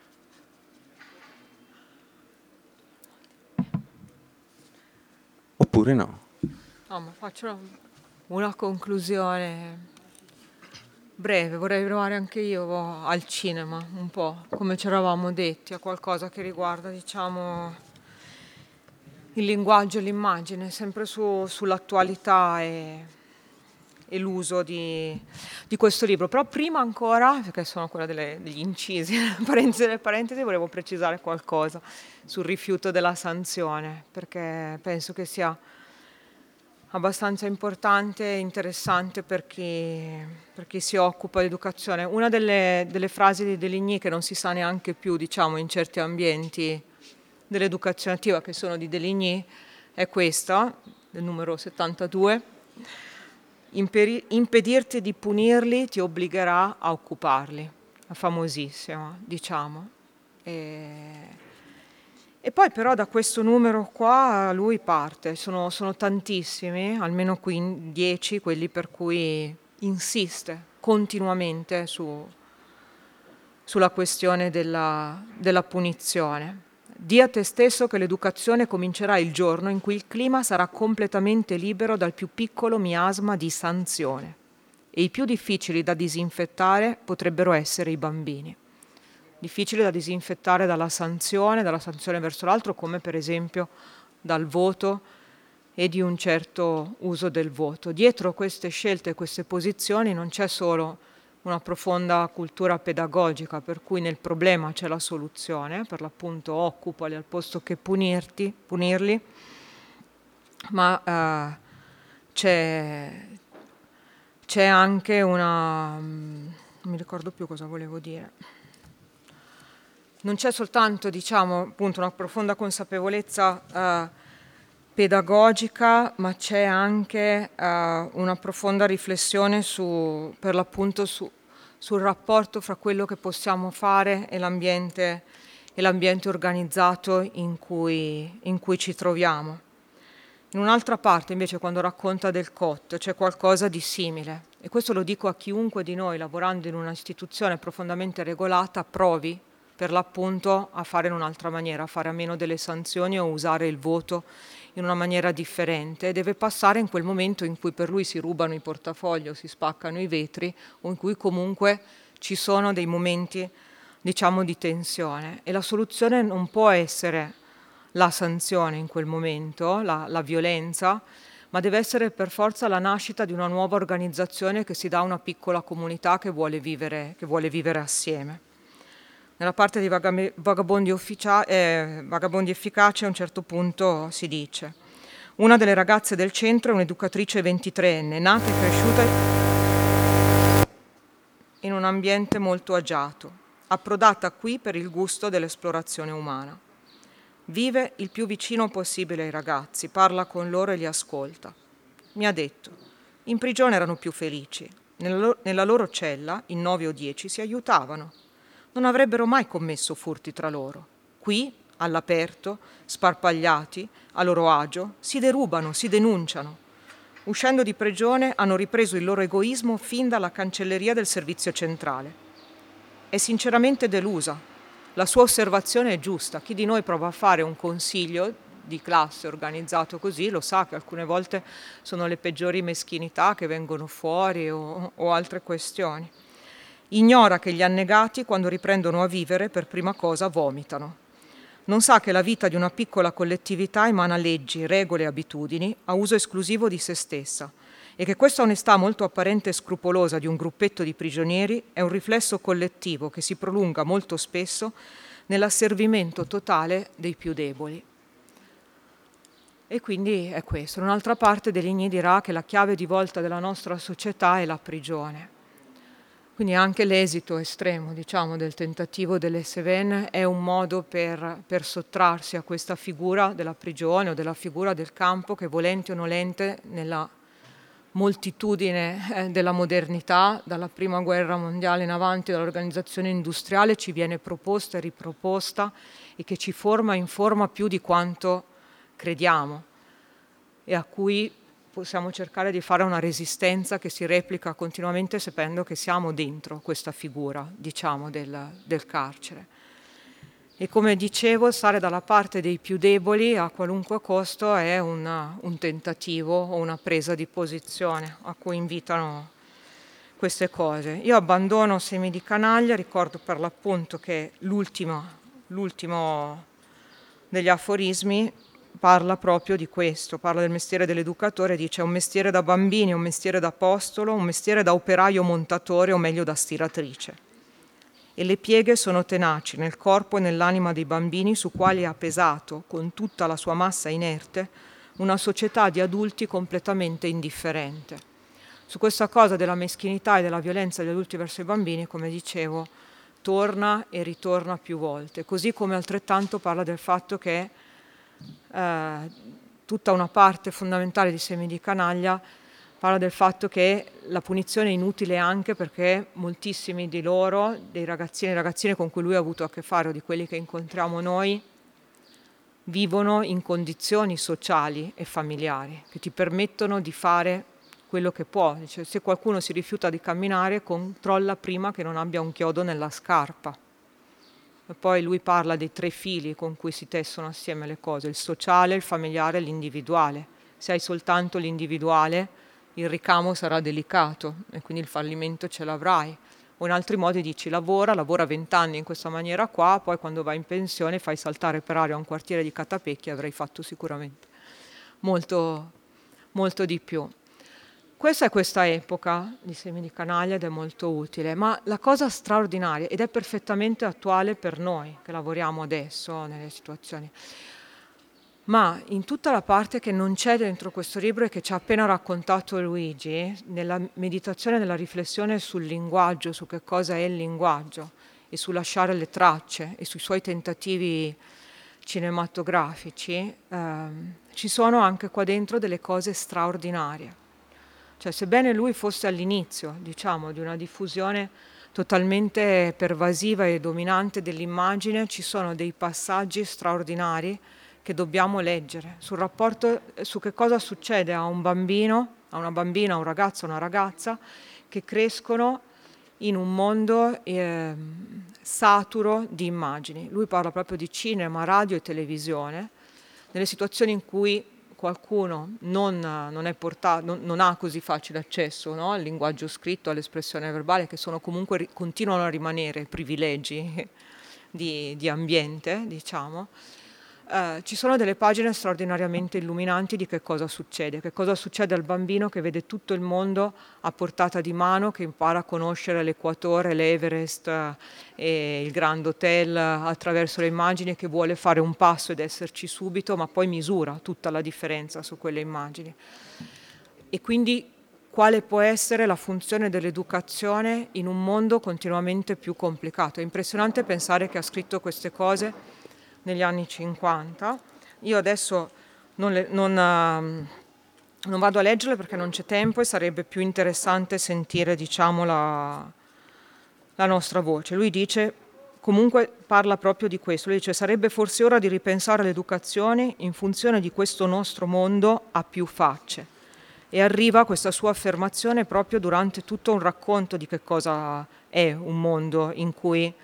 Oppure no. No, ma faccio una conclusione breve. Vorrei provare anche io al cinema, un po', come ci eravamo detti, a qualcosa che riguarda, diciamo, il linguaggio e l'immagine, sempre sull'attualità e l'uso di questo libro. Però prima ancora, perché sono quella degli incisi, parentesi, volevo precisare qualcosa sul rifiuto della sanzione, perché penso che sia abbastanza importante e interessante per chi si occupa di educazione. Una delle frasi di Deligny che non si sa neanche più, diciamo, in certi ambienti dell'educazione attiva che sono di Deligny è questa, del numero 72: impedirti di punirli ti obbligherà a occuparli. È famosissima, diciamo. E poi però da questo numero qua lui parte, sono tantissimi, almeno 10 quelli per cui insiste continuamente sulla questione della punizione. Dì a te stesso che l'educazione comincerà il giorno in cui il clima sarà completamente libero dal più piccolo miasma di sanzione, e i più difficili da disinfettare potrebbero essere i bambini. Difficili da disinfettare dalla sanzione verso l'altro, come per esempio dal voto e di un certo uso del voto. Dietro queste scelte e queste posizioni non c'è solo una profonda cultura pedagogica, per cui nel problema c'è la soluzione, per l'appunto occupali al posto che punirli, ma c'è anche non mi ricordo più cosa volevo dire. Non c'è soltanto, diciamo, appunto, una profonda consapevolezza pedagogica, ma c'è anche una profonda riflessione per l'appunto sul rapporto fra quello che possiamo fare e l'ambiente organizzato in cui ci troviamo. In un'altra parte, invece, quando racconta del COT, c'è qualcosa di simile, e questo lo dico a chiunque di noi, lavorando in una istituzione profondamente regolata, provi per l'appunto a fare in un'altra maniera, a fare a meno delle sanzioni o usare il voto in una maniera differente. Deve passare in quel momento in cui per lui si rubano i portafogli o si spaccano i vetri, o in cui comunque ci sono dei momenti, diciamo, di tensione, e la soluzione non può essere la sanzione in quel momento, la violenza, ma deve essere per forza la nascita di una nuova organizzazione che si dà a una piccola comunità che vuole vivere assieme. Nella parte di Vagabondi efficaci a un certo punto si dice: una delle ragazze del centro è un'educatrice 23enne, nata e cresciuta in un ambiente molto agiato, approdata qui per il gusto dell'esplorazione umana. Vive il più vicino possibile ai ragazzi, parla con loro e li ascolta. Mi ha detto: in prigione erano più felici, nella loro cella, in 9 o 10, si aiutavano. Non avrebbero mai commesso furti tra loro. Qui, all'aperto, sparpagliati, a loro agio, si derubano, si denunciano. Uscendo di prigione hanno ripreso il loro egoismo fin dalla cancelleria del servizio centrale. È sinceramente delusa. La sua osservazione è giusta. Chi di noi prova a fare un consiglio di classe organizzato così lo sa che alcune volte sono le peggiori meschinità che vengono fuori o altre questioni. Ignora che gli annegati, quando riprendono a vivere, per prima cosa vomitano. Non sa che la vita di una piccola collettività emana leggi, regole e abitudini a uso esclusivo di se stessa e che questa onestà molto apparente e scrupolosa di un gruppetto di prigionieri è un riflesso collettivo che si prolunga molto spesso nell'asservimento totale dei più deboli. E quindi è questo. Un'altra parte Deligny dirà che la chiave di volta della nostra società è la prigione. Quindi anche l'esito estremo, diciamo, del tentativo delle Cévennes è un modo per sottrarsi a questa figura della prigione o della figura del campo che, volente o nolente, nella moltitudine della modernità, dalla prima guerra mondiale in avanti, dall'organizzazione industriale, ci viene proposta e riproposta e che ci forma e informa più di quanto crediamo e a cui possiamo cercare di fare una resistenza che si replica continuamente sapendo che siamo dentro questa figura, diciamo, del carcere. E come dicevo, stare dalla parte dei più deboli a qualunque costo è un tentativo o una presa di posizione a cui invitano queste cose. Io abbandono Semi di canaglia, ricordo per l'appunto che l'ultimo degli aforismi parla proprio di questo, parla del mestiere dell'educatore, dice: è un mestiere da bambini, un mestiere da apostolo, un mestiere da operaio montatore o meglio da stiratrice. E le pieghe sono tenaci nel corpo e nell'anima dei bambini su quali ha pesato, con tutta la sua massa inerte, una società di adulti completamente indifferente. Su questa cosa della meschinità e della violenza degli adulti verso i bambini, come dicevo, torna e ritorna più volte, così come altrettanto parla del fatto che tutta una parte fondamentale di Semi di canaglia parla del fatto che la punizione è inutile anche perché moltissimi di loro, dei ragazzini e ragazzine con cui lui ha avuto a che fare o di quelli che incontriamo noi, vivono in condizioni sociali e familiari che ti permettono di fare quello che può. Dice, se qualcuno si rifiuta di camminare, controlla prima che non abbia un chiodo nella scarpa. E poi lui parla dei 3 fili con cui si tessono assieme le cose: il sociale, il familiare e l'individuale. Se hai soltanto l'individuale, il ricamo sarà delicato e quindi il fallimento ce l'avrai. O in altri modi dici: lavora 20 anni in questa maniera qua, poi quando vai in pensione fai saltare per aria un quartiere di catapecchi, avrai fatto sicuramente molto, molto di più. Questa è questa epoca di Semi di canaglia ed è molto utile, ma la cosa straordinaria, ed è perfettamente attuale per noi che lavoriamo adesso nelle situazioni, ma in tutta la parte che non c'è dentro questo libro e che ci ha appena raccontato Luigi, nella meditazione, nella riflessione sul linguaggio, su che cosa è il linguaggio e su lasciare le tracce e sui suoi tentativi cinematografici, ci sono anche qua dentro delle cose straordinarie. Cioè, sebbene lui fosse all'inizio, diciamo, di una diffusione totalmente pervasiva e dominante dell'immagine, ci sono dei passaggi straordinari che dobbiamo leggere sul rapporto, su che cosa succede a un bambino, a una bambina, a un ragazzo, a una ragazza che crescono in un mondo saturo di immagini. Lui parla proprio di cinema, radio e televisione, nelle situazioni in cui qualcuno non ha così facile accesso, no? Al linguaggio scritto, all'espressione verbale, che sono comunque continuano a rimanere privilegi di ambiente, diciamo. ci sono delle pagine straordinariamente illuminanti di che cosa succede al bambino che vede tutto il mondo a portata di mano, che impara a conoscere l'Equatore, l'Everest e il Grand Hotel attraverso le immagini, che vuole fare un passo ed esserci subito, ma poi misura tutta la differenza su quelle immagini. E quindi quale può essere la funzione dell'educazione in un mondo continuamente più complicato? È impressionante pensare che ha scritto queste cose negli anni 50. Io adesso non vado a leggerle perché non c'è tempo e sarebbe più interessante sentire, diciamo, la nostra voce. Lui dice, comunque parla proprio di questo, lui dice: sarebbe forse ora di ripensare l'educazione in funzione di questo nostro mondo a più facce. E arriva a questa sua affermazione proprio durante tutto un racconto di che cosa è un mondo in cui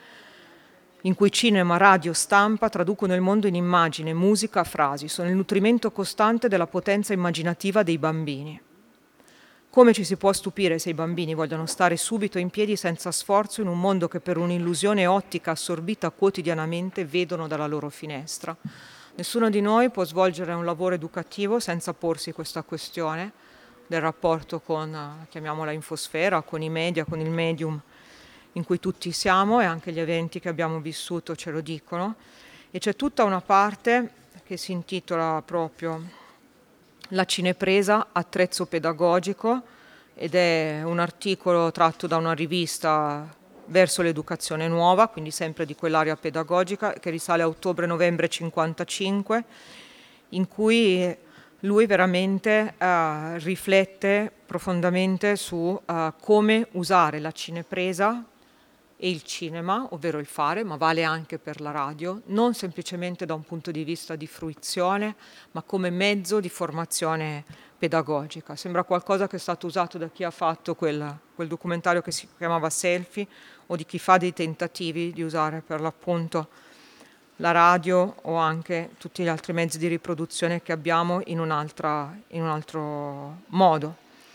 cinema, radio, stampa traducono il mondo in immagine, musica, frasi, sono il nutrimento costante della potenza immaginativa dei bambini. Come ci si può stupire se i bambini vogliono stare subito in piedi senza sforzo in un mondo che per un'illusione ottica assorbita quotidianamente vedono dalla loro finestra? Nessuno di noi può svolgere un lavoro educativo senza porsi questa questione del rapporto con, chiamiamola infosfera, con i media, con il medium in cui tutti siamo, e anche gli eventi che abbiamo vissuto ce lo dicono. E c'è tutta una parte che si intitola proprio La cinepresa, attrezzo pedagogico, ed è un articolo tratto da una rivista Verso l'educazione nuova, quindi sempre di quell'area pedagogica, che risale a ottobre-novembre 55, in cui lui veramente riflette profondamente su come usare la cinepresa e il cinema, ovvero il fare, ma vale anche per la radio, non semplicemente da un punto di vista di fruizione, ma come mezzo di formazione pedagogica. Sembra qualcosa che è stato usato da chi ha fatto quel documentario che si chiamava Selfie, o di chi fa dei tentativi di usare per l'appunto la radio o anche tutti gli altri mezzi di riproduzione che abbiamo in un altro modo.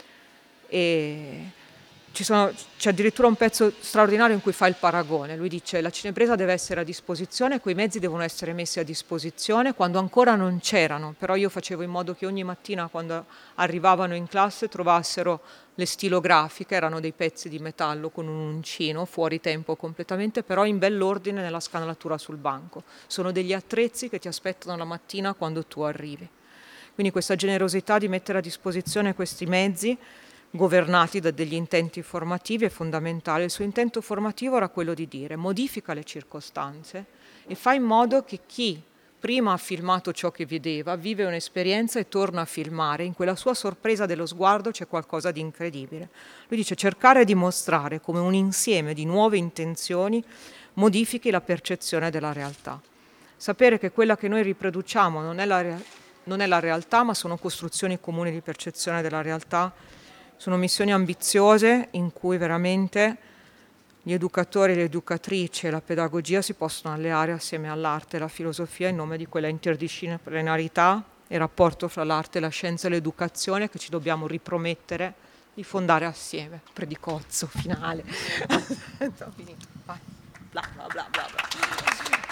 E c'è addirittura un pezzo straordinario in cui fa il paragone. Lui dice: la cinepresa deve essere a disposizione, quei mezzi devono essere messi a disposizione quando ancora non c'erano, però io facevo in modo che ogni mattina quando arrivavano in classe trovassero le stilografiche, erano dei pezzi di metallo con un uncino, fuori tempo completamente, però in bell'ordine nella scanalatura sul banco. Sono degli attrezzi che ti aspettano la mattina quando tu arrivi. Quindi questa generosità di mettere a disposizione questi mezzi governati da degli intenti formativi è fondamentale. Il suo intento formativo era quello di dire: modifica le circostanze e fa in modo che chi prima ha filmato ciò che vedeva vive un'esperienza e torna a filmare. In quella sua sorpresa dello sguardo c'è qualcosa di incredibile. Lui dice: cercare di mostrare come un insieme di nuove intenzioni modifichi la percezione della realtà. Sapere che quella che noi riproduciamo non è la realtà, ma sono costruzioni comuni di percezione della realtà. Sono missioni ambiziose in cui veramente gli educatori, le educatrici e la pedagogia si possono alleare assieme all'arte e alla filosofia in nome di quella interdisciplinarità e rapporto fra l'arte, la scienza e l'educazione che ci dobbiamo ripromettere di fondare assieme. Predicozzo finale. Ho finito. Vai. Bla bla bla bla bla.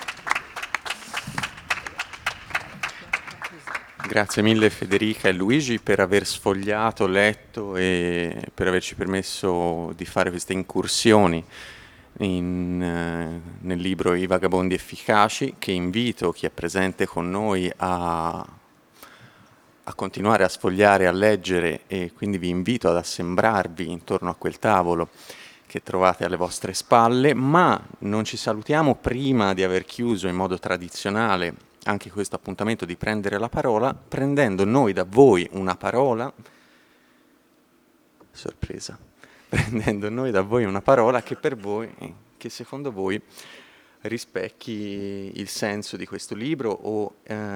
Grazie mille Federica e Luigi per aver sfogliato, letto e per averci permesso di fare queste incursioni nel libro I vagabondi efficaci, che invito chi è presente con noi a continuare a sfogliare, a leggere, e quindi vi invito ad assembrarvi intorno a quel tavolo che trovate alle vostre spalle. Ma non ci salutiamo prima di aver chiuso in modo tradizionale anche questo appuntamento di prendere la parola, prendendo noi da voi una parola, sorpresa, prendendo noi da voi una parola che per voi, che secondo voi rispecchi il senso di questo libro o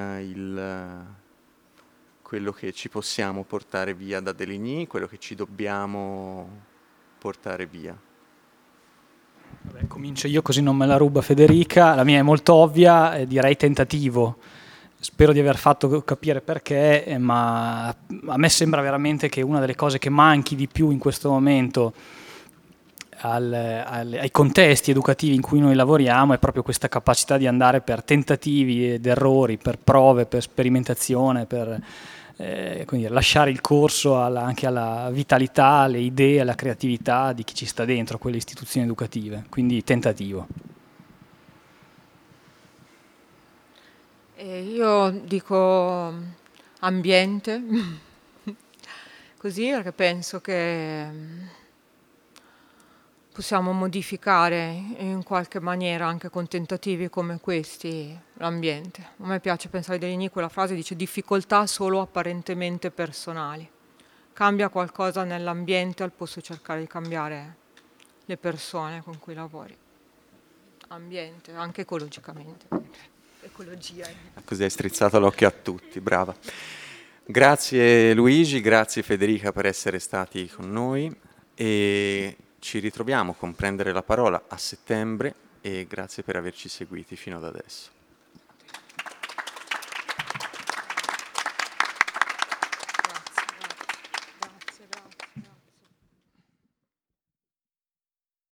quello che ci possiamo portare via da Deligny, quello che ci dobbiamo portare via. Vabbè, comincio io così non me la ruba Federica. La mia è molto ovvia, direi tentativo. Spero di aver fatto capire perché, ma a me sembra veramente che una delle cose che manchi di più in questo momento ai contesti educativi in cui noi lavoriamo è proprio questa capacità di andare per tentativi ed errori, per prove, per sperimentazione, per quindi lasciare il corso anche alla vitalità, alle idee, alla creatività di chi ci sta dentro, quelle istituzioni educative, quindi tentativo. Io dico ambiente, così, perché penso che possiamo modificare in qualche maniera, anche con tentativi come questi, l'ambiente. A me piace pensare Deligny, quella frase dice difficoltà solo apparentemente personali. Cambia qualcosa nell'ambiente al posto di cercare di cambiare le persone con cui lavori. Ambiente, anche ecologicamente. Ecologia. Così hai strizzato l'occhio a tutti, brava. Grazie Luigi, grazie Federica per essere stati con noi e ci ritroviamo con Prendere la Parola a settembre e grazie per averci seguiti fino ad adesso.